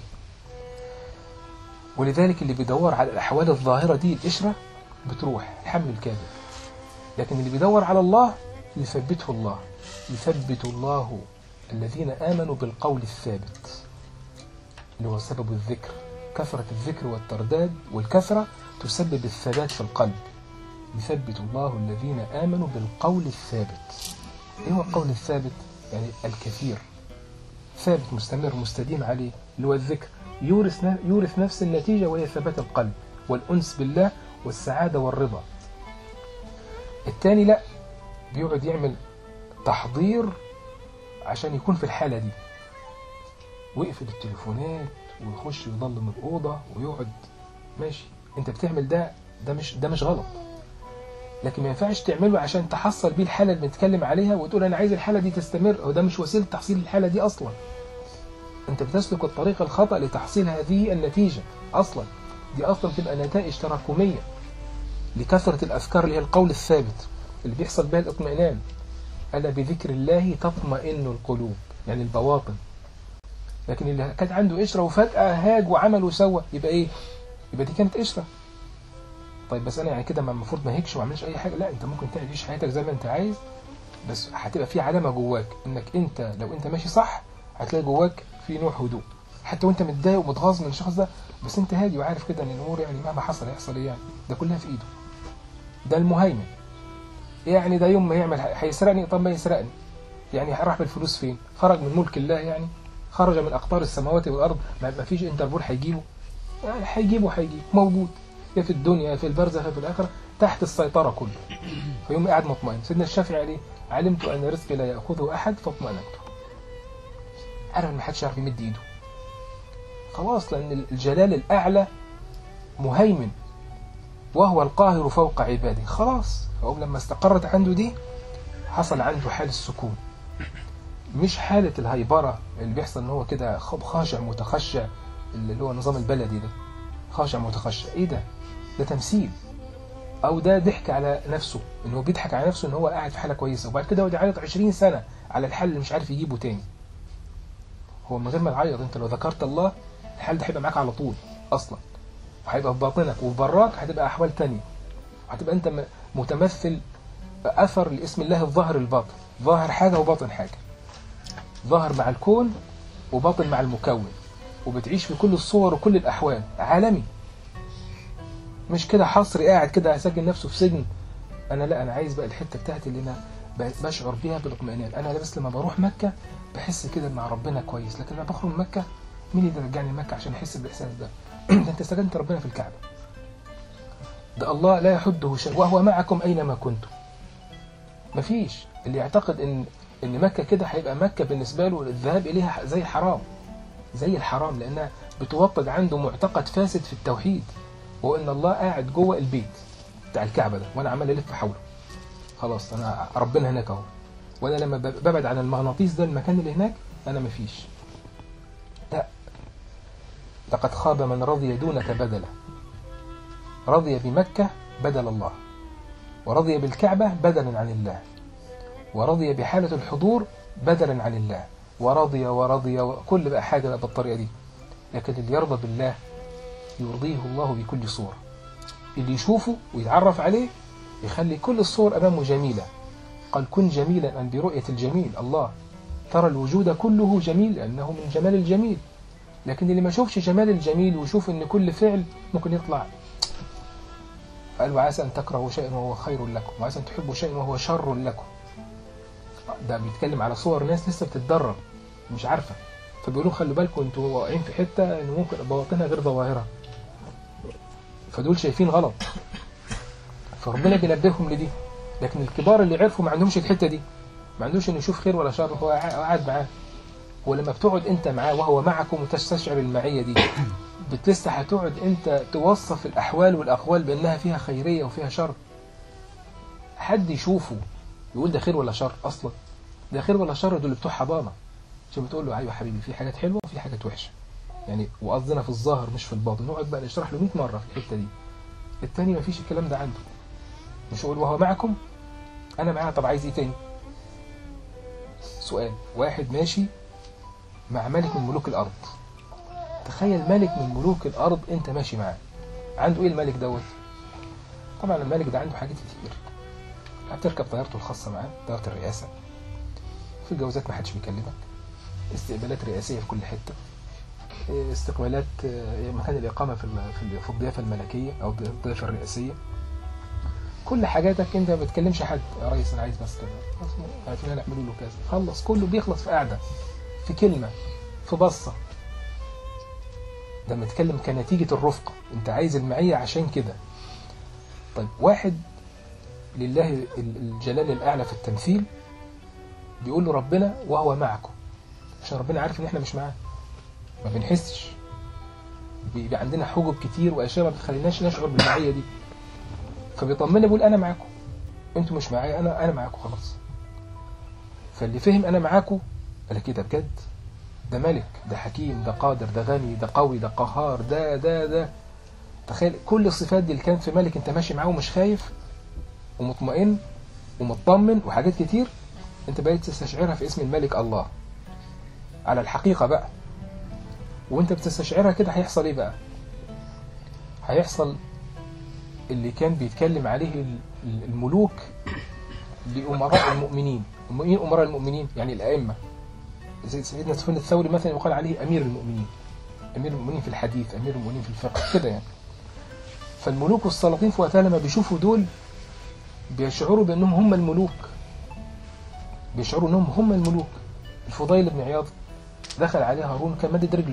ولذلك اللي بيدور على الأحوال الظاهرة دي القشرة بتروح الحمل الكاذب، لكن اللي بيدور على الله يثبته الله، يثبت الله الذين آمنوا بالقول الثابت اللي هو سبب الذكر. كثرة الذكر والترداد والكثرة تسبب الثبات في القلب. يثبت الله الذين آمنوا بالقول الثابت. ايه هو القول الثابت؟ يعني الكثير ثابت مستمر مستديم عليه، اللي هو الذكر، يورث نفس النتيجة، وهي ثبات القلب والأنس بالله والسعادة والرضا. الثاني لا، بيقعد يعمل تحضير عشان يكون في الحالة دي، ويقفل التليفونات ويخش يضلم الأوضة ويقعد ماشي. انت بتعمل ده مش غلط، لكن ما ينفعش تعمله عشان تحصل بيه الحالة اللي بنتكلم عليها وتقول أنا عايز الحالة دي تستمر، أو ده مش وسيلة تحصيل الحالة دي أصلا. أنت بتسلك الطريق الخطأ لتحصيل هذه النتيجة أصلا. دي أصلا تبقى نتائج تراكمية لكثرة الأذكار اللي هي القول الثابت اللي بيحصل بها الاطمئنان. ألا بذكر الله تطمئن القلوب، يعني البواطن. لكن اللي كانت عنده قشرة وفجأة هاج وعمل وسوى، يبقى إيه؟ يبقى دي كانت قشرة. طيب بس أنا يعني كده المفروض ما هيكش وعملش أي حاجة؟ لا، أنت ممكن تعيش حياتك زي ما أنت عايز، بس هتبقى في علامة جواك إنك أنت لو أنت ماشي صح هتلاقي جواك في نوع هدوء، حتى وأنت متضايق ومتغاظ من الشخص ده، بس أنت هادي وعارف كده إن الأمور يعني مهما حصل يحصل إيه، يعني ده كلها في إيده، ده المهيمن. يعني ده يوم ما يعمل هيسرقني، طب ما يسرقني، يعني راح بالفلوس فين؟ خرج من ملك الله، يعني خرج من أقطار السماوات والأرض، ما فيش انتربول هيجيبه، يعني هيجيبه موجود، يا في الدنيا في البرزخ في الآخرة، تحت السيطرة كله. فيوم قاعد مطمئن. سيدنا الشافعي عليه علمت أن رزقي لا يأخذه أحد فاطمأننت. عارف إن محدش يعرف يمد إيده خلاص، لأن الجلال الأعلى مهيمن وهو القاهر فوق عباده. خلاص هو لما استقرت عنده دي حصل عنده حال السكون، مش حالة الهيبرة اللي بيحصل إن هو كده خاشع متخشع، اللي هو النظام البلدي ده، خاشع متخشع. إيه ده؟ ده تمثيل، أو ده ضحك على نفسه، إنه بيضحك على نفسه إن هو قاعد في حالة كويسة، وبعد كده هو يعيط 20 سنة على الحل اللي مش عارف يجيبه تاني. هو من غير ما تعيط، أنت لو ذكرت الله الحل ده هيبقى معاك على طول أصلا، وهيبقى في باطنك وفي براك هتبقى أحوال تانية، وهتبقى أنت متمثل أثر لاسم الله الظاهر الباطن، ظاهر حاجة وباطن حاجة، ظاهر مع الكون وباطن مع المكون، وبتعيش في كل الصور وكل الأحوال، عالمي، مش كده حصري قاعد كده ساكن نفسه في سجن. أنا لا، أنا عايز بقى الحتة بتاعتي اللي أنا بشعر بيها بالاطمئنان. أنا بس لما بروح مكة بحس كده مع ربنا كويس، لكن لما بخرج من مكة مين اللي رجعني مكة عشان أحس بالإحساس ده؟ ده أنت سجنت ربنا في الكعبة، ده الله لا يحده شيء وهو معكم أينما كنتم. مفيش اللي يعتقد إن مكة كده هيبقى مكة بالنسبة له الذهاب إليها زي الحرام، لأنها بتوطد عنده معتقد فاسد في التوحيد، وهو إن الله قاعد جوه البيت بتاع الكعبة ده وأنا عمال ألف حوله. خلاص أنا ربنا هناك أهو، وأنا لما ببعد عن المغناطيس ده المكان اللي هناك أنا مفيش. لا، لقد خاب من رضي دونك بدلا، رضي بمكة بدل الله، ورضي بالكعبة بدلا عن الله، ورضي بحالة الحضور بدلا عن الله، ورضي كل بقى حاجة بقى بالطريقة دي. لكن اللي يرضى بالله يرضيه الله بكل صورة، اللي يشوفه ويتعرف عليه يخلي كل الصور أمامه جميلة. قال كن جميلا أن برؤية الجميل، الله ترى الوجود كله جميل لأنه من جمال الجميل. لكن اللي ما شوفش جمال الجميل ويشوف أن كل فعل ممكن يطلع، قال وعسى أن تكرهوا شيئا وهو خير لكم، وعسى أن تحبوا شيئا وهو شر لكم. ده بيتكلم على صور ناس لسه بتتدرب مش عارفة، فبيقولوا خلوا بالكم انتوا واقعين في حتة ان ممكن بواطنها غير ظواهرها، فدول شايفين غلط. فربنا بينبههم لدي. لكن الكبار اللي عرفوا ما عندهمش الحتة دي، ما عندوش انه يشوف خير ولا شر، هو قاعد معاه. ولما بتقعد انت معاه وهو معكم وتستشعر المعية دي، لسه هتقعد انت توصف الأحوال والأقوال بأنها فيها خيرية وفيها شر. حد يشوفه يقول ده خير ولا شر أصلا؟ ده خير ولا شر؟ دول بتوع حضانة. عشان بتقول له أيوة حبيبي في حاجات حلوة وفي حاجات وحشة يعني، وقصدنا في الظاهر مش في الباطن. نقعد بقى نشرح له 100 مرة في الحتة دي. التاني ما فيش الكلام ده عنده، مش يقول وهو معكم أنا معاه. طب عايز إيه تاني؟ سؤال، واحد ماشي مع ملك من ملوك الأرض، تخيل ملك من ملوك الأرض أنت ماشي معاه، عنده إيه الملك دوت؟ طبعا الملك ده عنده حاجات كتير. هتركب طيارته الخاصة معاه، طيارة الرئاسة. في الجوازات ما حدش بيكلمك، استقبالات رئاسية في كل حتة، استقبالات مكان الإقامة في الضيافة الملكية أو الضيافة الرئاسية. كل حاجاتك أنت ما بتكلمش حد، يا ريس أنا عايز بس كذا، هاتوا لنا اعملوا له كذا، خلص. كله بيخلص في قعدة، في كلمة، في بصة. ده متكلم كنتيجة الرفقة، أنت عايز المعية عشان كده. طيب واحد لله الجلال الأعلى في التمثيل بيقول له ربنا وهو معكم، عشان ربنا عارف ان احنا مش معاه، ما بنحسش، بيبقى عندنا حجب كتير واشياء ما بتخليناش نشعر بالمعية دي. فبيطمنا بيقول انا معاكم، انتوا مش معايا، انا معاكم خلاص. فاللي فهم انا معاكم قال كده بجد، ده ملك، ده حكيم، ده قادر، ده غني، ده قوي، ده قهار، ده تخيل كل الصفات دي اللي كانت في ملك انت ماشي معاه ومش خايف ومطمئن ومطمن وحاجات كتير، انت بقيت تستشعرها في اسم الملك الله على الحقيقة بقى. وانت بتستشعرها كده هيحصل ايه بقى؟ هيحصل اللي كان بيتكلم عليه الملوك لأمراء المؤمنين. مين أمراء المؤمنين؟ يعني الأئمة، زي سيدنا سفيان الثوري مثلا يقال عليه أمير المؤمنين، أمير المؤمنين في الحديث، أمير المؤمنين في الفقه كده يعني. فالملوك والسلاطين في وقتها لما بيشوفوا دول بيشعروا بأنهم هم الملوك، بيشعروا أنهم هم الملوك. الفضيل بن عياض دخل عليه هارون كان مدد رجله،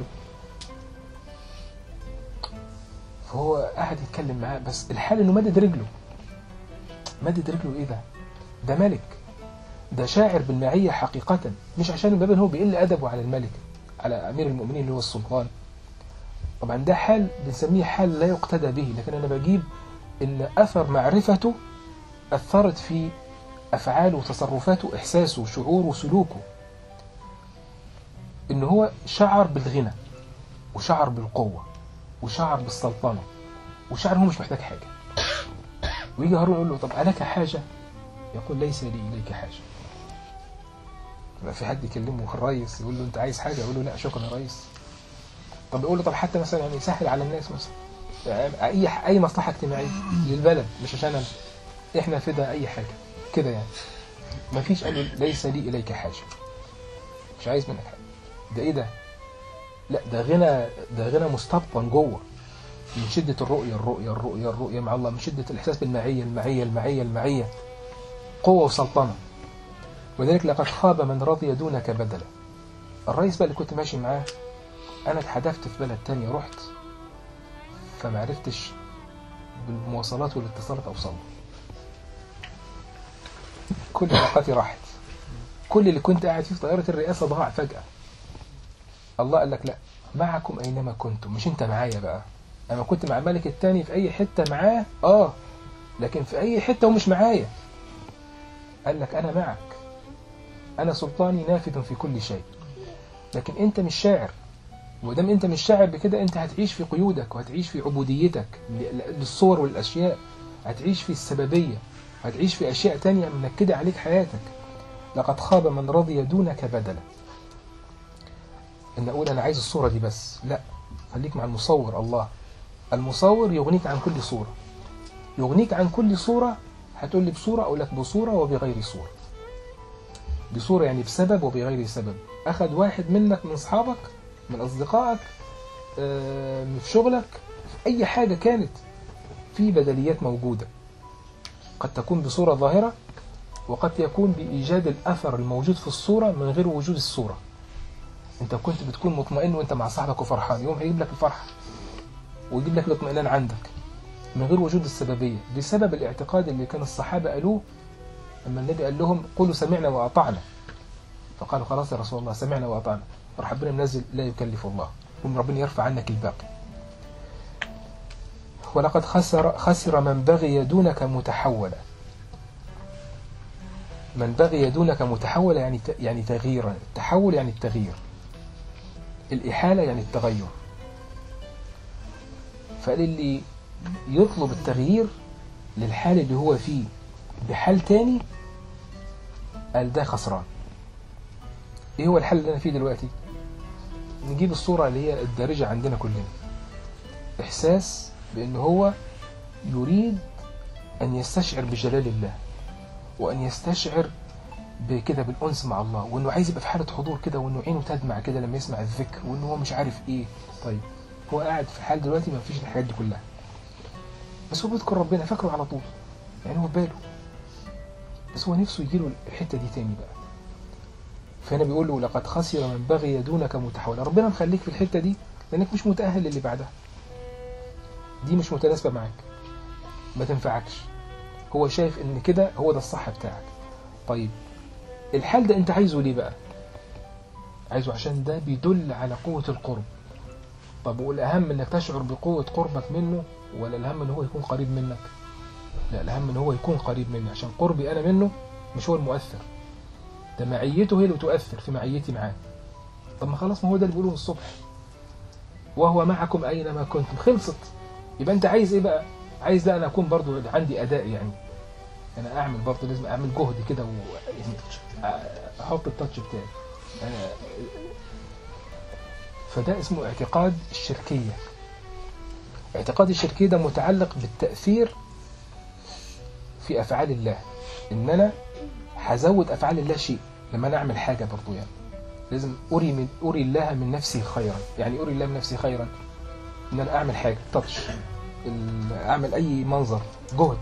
فهو قاعد يتكلم معاه، بس الحال انه مدد رجله. مدد رجله ايه ده؟ ده ملك، ده شاعر بالمعية حقيقة، مش عشان الباب هو بيقل أدبه على الملك، على أمير المؤمنين اللي هو السلطان. طبعا ده حال بنسميه حال لا يقتدى به، لكن أنا بجيب إن أثر معرفته أثرت في أفعاله وتصرفاته، إحساسه وشعوره وسلوكه. إن هو شعر بالغنى وشعر بالقوة وشعر بالسلطنة وشعر هو مش محتاج حاجة. ويجي هارون يقول له طب ألك حاجة؟ يقول ليس لي إليك حاجة. في حد يكلمه الرئيس يقول له أنت عايز حاجة؟ يقول له لا شكرا يا ريس. طب يقول له طب حتى مثلا يعني يسهل على الناس مثلا أي مصلحة اجتماعية للبلد، مش عشان أنا إحنا فدا أي حاجة كده يعني. ما فيش، قال له ليس لي إليك حاجة، مش عايز منك حاجة. ده إيه ده؟ لا ده غنى مستبطن جوه من شدة الرؤية مع الله، من شدة الإحساس بالمعية، قوة وسلطنة. وذلك لقد خاب من رضي دونك بدلا. الرئيس بقى اللي كنت ماشي معاه، أنا اتحدفت في بلد تانية، رحت فما عرفتش بالمواصلات والاتصالات أوصل، كل علاقاتي راحت، كل اللي كنت قاعد فيه في طائرة الرئاسة ضاع فجأة. الله قال لك لا، معكم أينما كنتم، مش أنت معايا بقى. أنا كنت مع الملك التاني في أي حتة معاه لكن في أي حتة ومش معايا. قال لك أنا معك، أنا سلطاني نافذ في كل شيء، لكن أنت مش شاعر. ودام أنت مش شاعر بكده، أنت هتعيش في قيودك وهتعيش في عبوديتك للصور والأشياء، هتعيش في السببية، هتعيش في أشياء تانية منكدة عليك حياتك. لقد خاب من رضي دونك بدلا. إن أقول أنا عايز الصورة دي بس، لا، خليك مع المصور. الله المصور يغنيك عن كل صورة، يغنيك عن كل صورة. هتقول لي بصورة، أقول لك بصورة وبغير صورة. بصورة يعني بسبب وبغير سبب. أخذ واحد منك من أصحابك، من أصدقائك، في شغلك، في أي حاجة كانت، في بدليات موجودة، قد تكون بصورة ظاهرة وقد يكون بإيجاد الأثر الموجود في الصورة من غير وجود الصورة. أنت كنت بتكون مطمئن وأنت مع صاحبك وفرحان، يوم هيجيب لك الفرحة ويجيب لك الاطمئنان عندك، من غير وجود السببية، بسبب الاعتقاد اللي كان الصحابة قالوه لما النبي قال لهم قولوا سمعنا وأطعنا، فقالوا خلاص يا رسول الله سمعنا وأطعنا، راح ربنا منزل لا يكلف الله، وربنا يرفع عنك الباقي. ولقد خسر من بغي دونك متحولا. من بغي دونك متحولا يعني تغييرا، التحول يعني التغيير، الإحالة يعني التغير. فقال اللي يطلب التغيير للحال اللي هو فيه بحال تاني قال ده خسران. ايه هو الحل اللي انا فيه دلوقتي؟ نجيب الصورة اللي هي الدارجة عندنا كلنا، احساس بان هو يريد ان يستشعر بجلال الله، وان يستشعر بكده بالأنس مع الله، وانه عايز يبقى في حالة حضور كده، وانه عينه تدمع كده لما يسمع الذكر، وانه هو مش عارف ايه. طيب هو قاعد في حال دلوقتي ما فيش الحاجات دي كلها، بس هو بيذكر ربنا فاكره على طول، يعني هو باله، بس هو نفسه يجيله الحتة دي تاني بقى. فهنا بيقول له لقد خسر من بغي دونك متحولا. ربنا مخليك في الحتة دي لأنك مش متأهل للي بعدها، دي مش متناسبة معاك، ما تنفعكش. هو شايف ان كده هو ده الصح بتاعك. طيب الحال ده انت عايزه ليه بقى؟ عايزه عشان ده بيدل على قوة القرب. طب والأهم انك تشعر بقوة قربك منه، ولا الأهم ان هو يكون قريب منك؟ لا، الأهم ان هو يكون قريب مني، عشان قربي أنا منه مش هو المؤثر، ده معيته هي اللي تؤثر في معيتي معاه. طب ما خلاص، ما هو ده اللي بيقوله الصبح، وهو معكم أينما كنتم، خلصت. يبقى أنت عايز إيه بقى؟ عايز لا أنا أكون برضو عندي أداء، يعني أنا أعمل برضو، لازم أعمل جهد كده وأحط التاتش بتاعي. فده اسمه اعتقاد الشركية. اعتقاد الشركية ده متعلق بالتأثير في أفعال الله، إن أنا هزود أفعال الله شيء لما أنا أعمل حاجة برضو، يعني لازم أري الله من نفسي خيرا. يعني أري الله من نفسي خيرا إن أنا أعمل حاجة تاتش، أعمل أي منظر، جهد.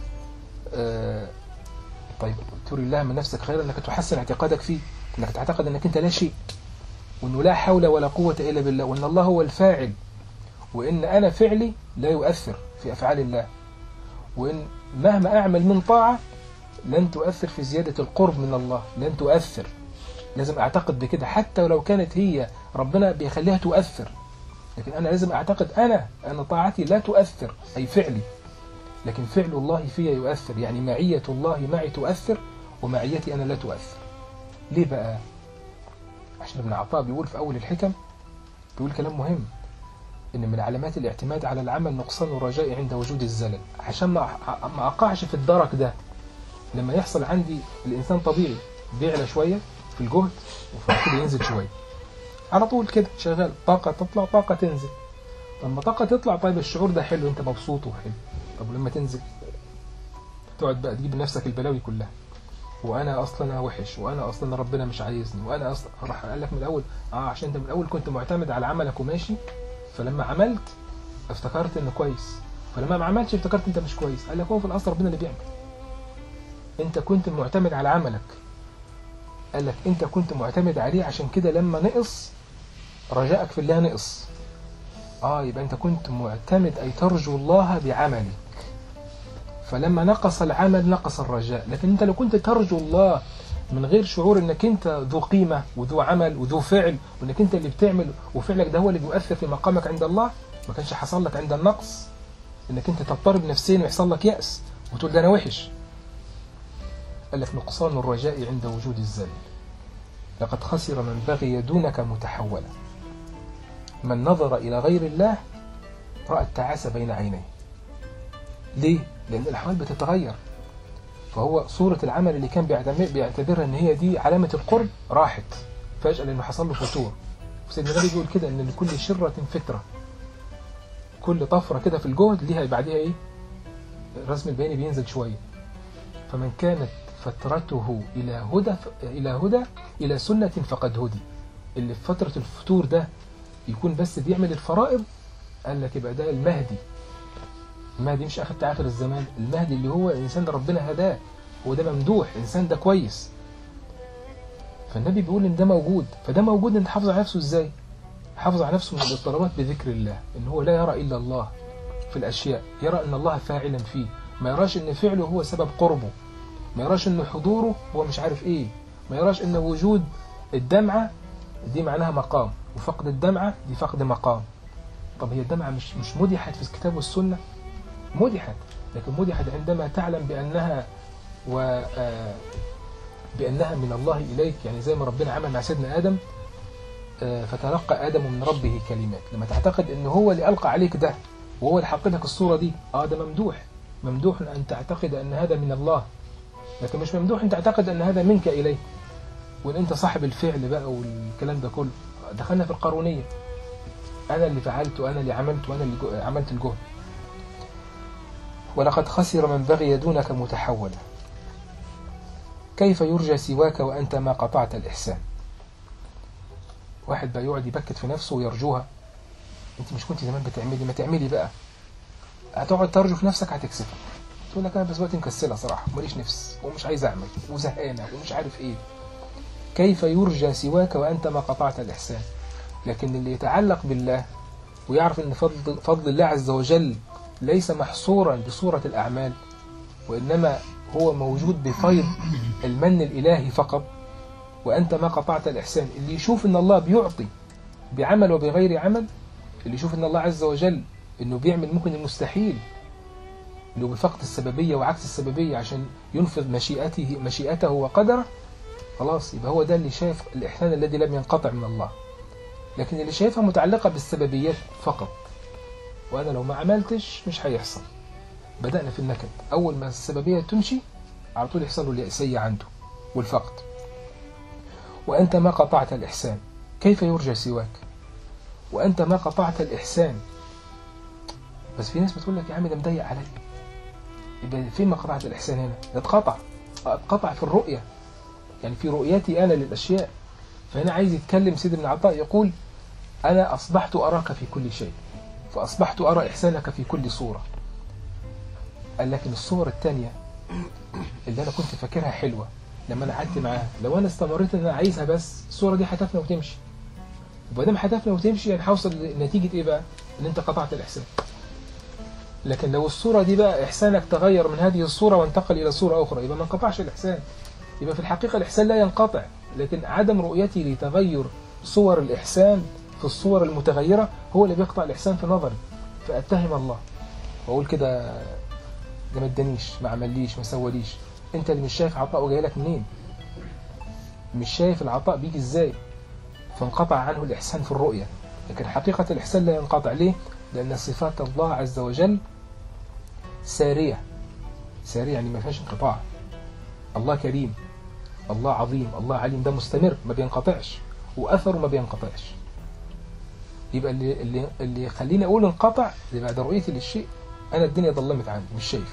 طيب تري الله من نفسك خيرا إنك تحسن اعتقادك فيه، إنك تعتقد إنك أنت لا شيء، وإنه لا حول ولا قوة إلا بالله، وإن الله هو الفاعل، وإن أنا فعلي لا يؤثر في أفعال الله، وإن مهما أعمل من طاعة لن تؤثر في زيادة القرب من الله، لن تؤثر. لازم أعتقد بكده، حتى ولو كانت هي ربنا بيخليها تؤثر، لكن أنا لازم أعتقد أن طاعتي لا تؤثر، أي فعلي، لكن فعل الله فيها يؤثر. يعني معية الله معي تؤثر، ومعيتي أنا لا تؤثر. ليه بقى؟ عشان ابن عطاء بيقول في أول الحكم، بيقول كلام مهم، إن من علامات الاعتماد على العمل نقصان الرجاء عند وجود الزلل. عشان ما أقعش في الدرك ده، لما يحصل عندي الإنسان طبيعي بيعلى شوية في الجهد، وفي كده ينزل شوية، على طول كده شغال، طاقة تطلع طاقة تنزل. لما طاقة تطلع، طيب الشعور ده حلو، انت مبسوط وحلو. طب ولما تنزل تقعد بقى تجيب لنفسك البلاوي كلها، وانا اصلا وحش، وانا اصلا ربنا مش عايزني، وانا اصلا راح قال لك من الاول عشان انت من الاول كنت معتمد على عملك وماشي، فلما عملت افتكرت انه كويس، فلما ما عملتش افتكرت انت مش كويس. قال لك هو في الاصل ربنا اللي بيعمل، انت كنت معتمد على عملك. قال لك انت كنت معتمد عليه، عشان كده لما نقص رجائك في الله نقص. يبقى انت كنت معتمد، اي ترجو الله بعملك، فلما نقص العمل نقص الرجاء. لكن انت لو كنت ترجو الله من غير شعور انك انت ذو قيمة وذو عمل وذو فعل، وانك انت اللي بتعمل وفعلك ده هو اللي بيؤثر في مقامك عند الله، ما كانش حصل لك عند النقص انك انت تضطرب نفسيا ويحصل لك يأس وتقول ده انا وحش. قال لك نقصان الرجاء عند وجود الزل. لقد خسر من بغي دونك متحولا. من نظر إلى غير الله رأى التعاسة بين عينيه. ليه؟ لأن الأحوال بتتغير، فهو صورة العمل اللي كان بيعتبرها أن هي دي علامة القرب راحت فجأة لأنه حصل له فتور. سيدنا النبي يقول كده أن لكل شرة فترة، كل طفرة كده في الجهد ليها بعدها إيه؟ الرسم البياني بينزل شوية. فمن كانت فترته إلى هدى إلى سنة فقد هدي. اللي في فترة الفتور ده يكون بس بيعمل الفرائض، قال لك يبقى ده المهدي. المهدي مش آخر الزمان، المهدي اللي هو الإنسان ده ربنا هداه، هو ده ممدوح، إنسان ده كويس. فالنبي بيقول إن ده موجود، فده موجود. إن حافظ على نفسه إزاي؟ حافظ على نفسه من الاضطرابات بذكر الله، إن هو لا يرى إلا الله، في الأشياء، يرى أن الله فاعلا فيه، ما يراش أن فعله هو سبب قربه، ما يراش أن حضوره هو مش عارف إيه، ما يراش أن وجود الدمعة دي معناها مقام، وفقد الدمعة دي فقد مقام. طب هي الدمعة مش مدحت في الكتاب والسنة؟ مدحت، لكن مدحت عندما تعلم بأنها من الله إليك، يعني زي ما ربنا عمل مع سيدنا آدم، فتلقى آدم من ربه كلمات. لما تعتقد أنه هو اللي ألقى عليك ده وهو اللي حق لك الصورة دي، ده ممدوح أن تعتقد أن هذا من الله، لكن مش ممدوح أن تعتقد أن هذا منك إليه، وأن أنت صاحب الفعل بقى والكلام ده كله. دخلنا في القارونية، أنا اللي فعلت وأنا اللي عملت وأنا اللي عملت الجهد. ولقد خسر من بغي دونك متحولا، كيف يرجى سواك وأنت ما قطعت الإحسان. واحد بقى يقعد يبكت في نفسه ويرجوها، انت مش كنت زمان بتعملي، ما تعملي بقى. هتقعد ترجو في نفسك هتكسبها، تقول لك انا بس وقت مكسله صراحه، ماليش نفس ومش عايز اعمل وزهقانه ومش عارف ايه. كيف يرجى سواك وانت ما قطعت الإحسان. لكن اللي يتعلق بالله ويعرف ان فضل الله عز وجل ليس محصورا بصورة الأعمال، وإنما هو موجود بفيض المن الإلهي فقط، وأنت ما قطعت الإحسان. اللي يشوف ان الله بيعطي بعمل وبغير عمل، اللي يشوف ان الله عز وجل انه بيعمل ممكن المستحيل، اللي هو بفقد السببية وعكس السببية عشان ينفذ مشيئته وقدره، خلاص يبقى هو ده اللي شايف الإحسان الذي لم ينقطع من الله. لكن اللي شايفها متعلقة بالسببيات فقط، وأنا لو ما عملتش مش هيحصل. بدأنا في النكد، أول ما السببية تمشي على طول يحصل له اليأسية عنده والفقد. وأنت ما قطعت الإحسان، كيف يرجى سواك وأنت ما قطعت الإحسان. بس في ناس بتقول لك يا عم ده مضيق علي، يبقى فين ما قطعت الإحسان هنا؟ ده اتقطع في الرؤية، يعني في رؤيتي أنا للأشياء. فهنا عايز يتكلم سيد ابن عطاء يقول أنا أصبحت أراك في كل شيء، فأصبحت أرى إحسانك في كل صورة. قال لكن الصور التانية اللي أنا كنت فاكرها حلوة لما أنا قعدت معاها، لو أنا استمريت أن أنا عايزها بس الصورة دي هتفنى وتمشي، وبعدين هتفنى وتمشي يعني هوصل لنتيجة إيه بقى؟ إن أنت قطعت الإحسان. لكن لو الصورة دي بقى إحسانك تغير من هذه الصورة وانتقل إلى صورة أخرى، يبقى ما انقطعش الإحسان. يبقى في الحقيقة الإحسان لا ينقطع، لكن عدم رؤيتي لتغير صور الإحسان في الصور المتغيرة هو اللي بيقطع الإحسان في نظري، فأتهم الله وأقول كده ده ما ادانيش، ما عمليش، ما سواليش. أنت اللي مش شايف عطاء جاي لك منين، مش شايف العطاء بيجي إزاي، فانقطع عنه الإحسان في الرؤية. لكن حقيقة الإحسان لا ينقطع. ليه؟ لأن صفات الله عز وجل سارية يعني ما فيهاش انقطاع. الله كريم، الله عظيم، الله عليم، ده مستمر ما بينقطعش، وأثره ما بينقطعش. يبقى اللي يخليني أقول انقطع ده بعد رؤيتي للشيء، أنا الدنيا ظلمت عني مش شايف.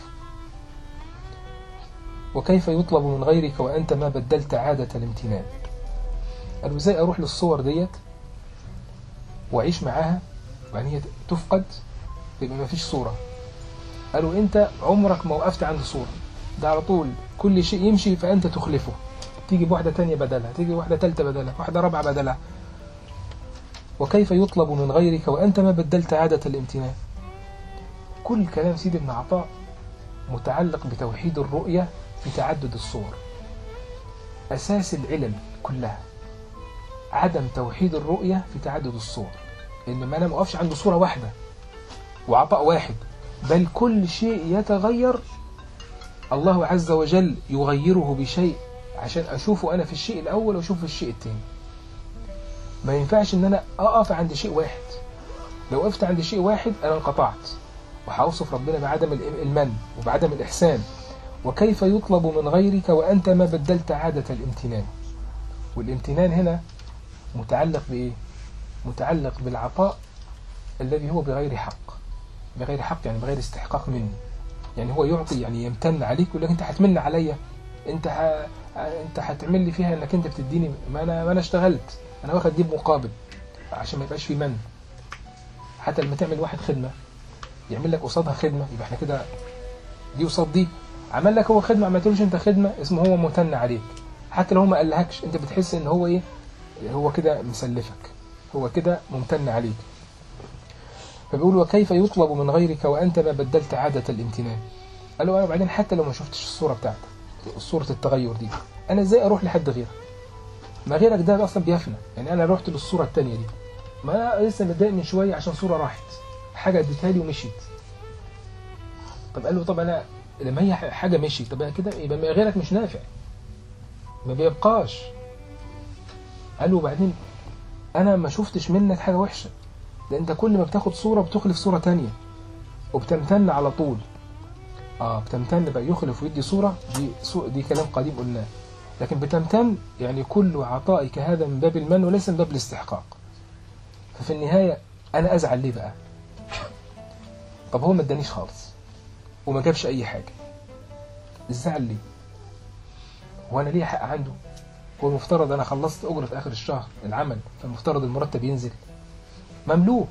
وكيف يطلب من غيرك وأنت ما بدلت عادة الامتنان. قالوا ازاي أروح للصور ديت وأعيش معاها وبعدين هي تفقد يبقى ما فيش صورة. قالوا أنت عمرك ما وقفت عند صورة، ده على طول كل شيء يمشي فأنت تخلفه، تيجي بواحدة تانية بدلها، تيجي واحدة تالتة بدلها، واحدة رابعة بدلها. وكيف يطلب من غيرك وأنت ما بدلت عادة الامتنان. كل كلام سيد ابن عطاء متعلق بتوحيد الرؤية في تعدد الصور. أساس العلل كلها عدم توحيد الرؤية في تعدد الصور، إن ما أنا مقفش عند صورة واحدة وعطاء واحد، بل كل شيء يتغير الله عز وجل يغيره بشيء عشان أشوفه أنا في الشيء الأول وأشوفه في الشيء الثاني. ما ينفعش إن أنا أقف عند شيء واحد، لو وقفت عند شيء واحد أنا انقطعت، وهوصف ربنا بعدم المن وبعدم الإحسان. وكيف يطلب من غيرك وأنت ما بدلت عادة الامتنان. والامتنان هنا متعلق بإيه؟ متعلق بالعطاء الذي هو بغير حق، بغير حق يعني بغير استحقاق مني. يعني هو يعطي، يعني يمتن عليك ويقول لك أنت هتمن عليا، أنت هتعمل لي فيها أنك أنت بتديني، ما أنا اشتغلت، أنا واخد دي بمقابل عشان ما يبقاش في من. حتى لما تعمل واحد خدمة يعمل لك قصادها خدمة، يبقى احنا كده دي قصاد دي. عمل لك هو خدمة، ما تقولش انت خدمة، اسمه هو ممتن عليك. حتى لو ما قالهكش انت بتحس ان هو ايه، هو كده مسلفك، هو كده ممتن عليك. فبيقول وكيف يطلب من غيرك وأنت ما بدلت عادة الامتنان؟ قال له وبعدين حتى لو ما شفتش الصورة بتاعتك، صورة التغير دي، أنا إزاي أروح لحد غيرك؟ ما غيرك ده أصلا بيفنى. يعني أنا رحت للصورة التانية دي، ما أنا لسه متضايق من شوية عشان صورة راحت، حاجة اديتها لي ومشيت. طب قال له طب أنا لما هي حاجة مشيت، طب كده يبقى غيرك مش نافع، ما بيبقاش. قال له وبعدين أنا ما شفتش منك حاجة وحشة، ده أنت كل ما بتاخد صورة بتخلف صورة تانية وبتمتن على طول. بتمتن بقى، يخلف ويدي صورة، دي كلام قديم قلناه. لكن بتمتن يعني كل عطائك هذا من باب المن وليس من باب الاستحقاق. ففي النهاية أنا أزعل ليه بقى؟ طب هو ما ادانيش خالص وما جابش أي حاجة، الزعل ليه؟ وأنا ليه حق عنده؟ هو المفترض أنا خلصت أجرة في آخر الشهر العمل، فالمفترض المرتب ينزل. مملوك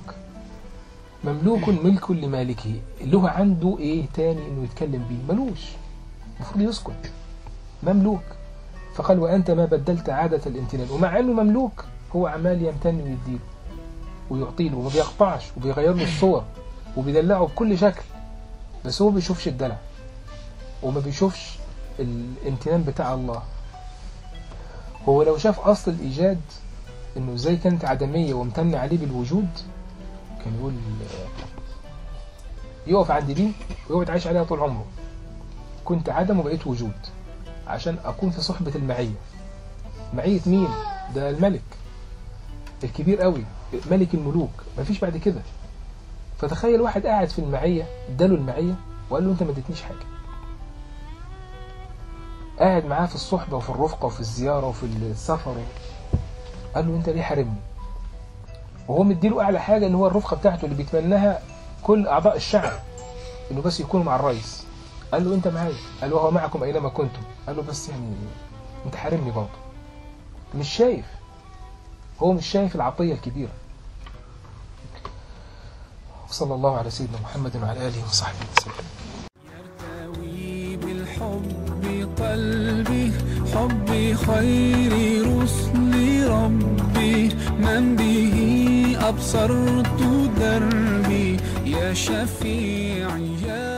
ملك لمالكه، له عنده إيه تاني إنه يتكلم بيه؟ ملوش، المفروض يسكت. مملوك. فقال وأنت ما بدلت عادة الامتنان، ومع أنه مملوك هو عمال يمتن ويديله ويعطيله وما بيقطعش وبيغير له الصور وبيدلعه بكل شكل، بس هو بيشوفش الدلع وما بيشوفش الامتنان بتاع الله. هو لو شاف أصل الإيجاد إنه إزاي كانت عدمية وامتن عليه بالوجود، كان يقول يقف عند دي ويقعد عايش عليها طول عمره. كنت عدم وبقيت وجود عشان أكون في صحبة المعية. معية مين؟ ده الملك الكبير قوي، ملك الملوك، مفيش بعد كده. فتخيل واحد قاعد في المعية، اداله المعية وقال له انت ما اديتنيش حاجة. قاعد معاه في الصحبة وفي الرفقة وفي الزيارة وفي السفر، قال له انت ليه حارمني؟ وهو مديله اعلى حاجة اللي هو الرفقة بتاعته اللي بيتمناها كل اعضاء الشعب، انه بس يكونوا مع الرئيس. قال له انت معايا، قال له هو معكم اينما كنتم، قال له بس يعني انت حارمني برضه. مش شايف، هو مش شايف العطية الكبيرة. صلى الله على سيدنا محمد وعلى آله وصحبه وسلم. يرتوي بالحب قلبي، حب خير رسل ربي، من به أبصرت دربي، يا شفيعي يا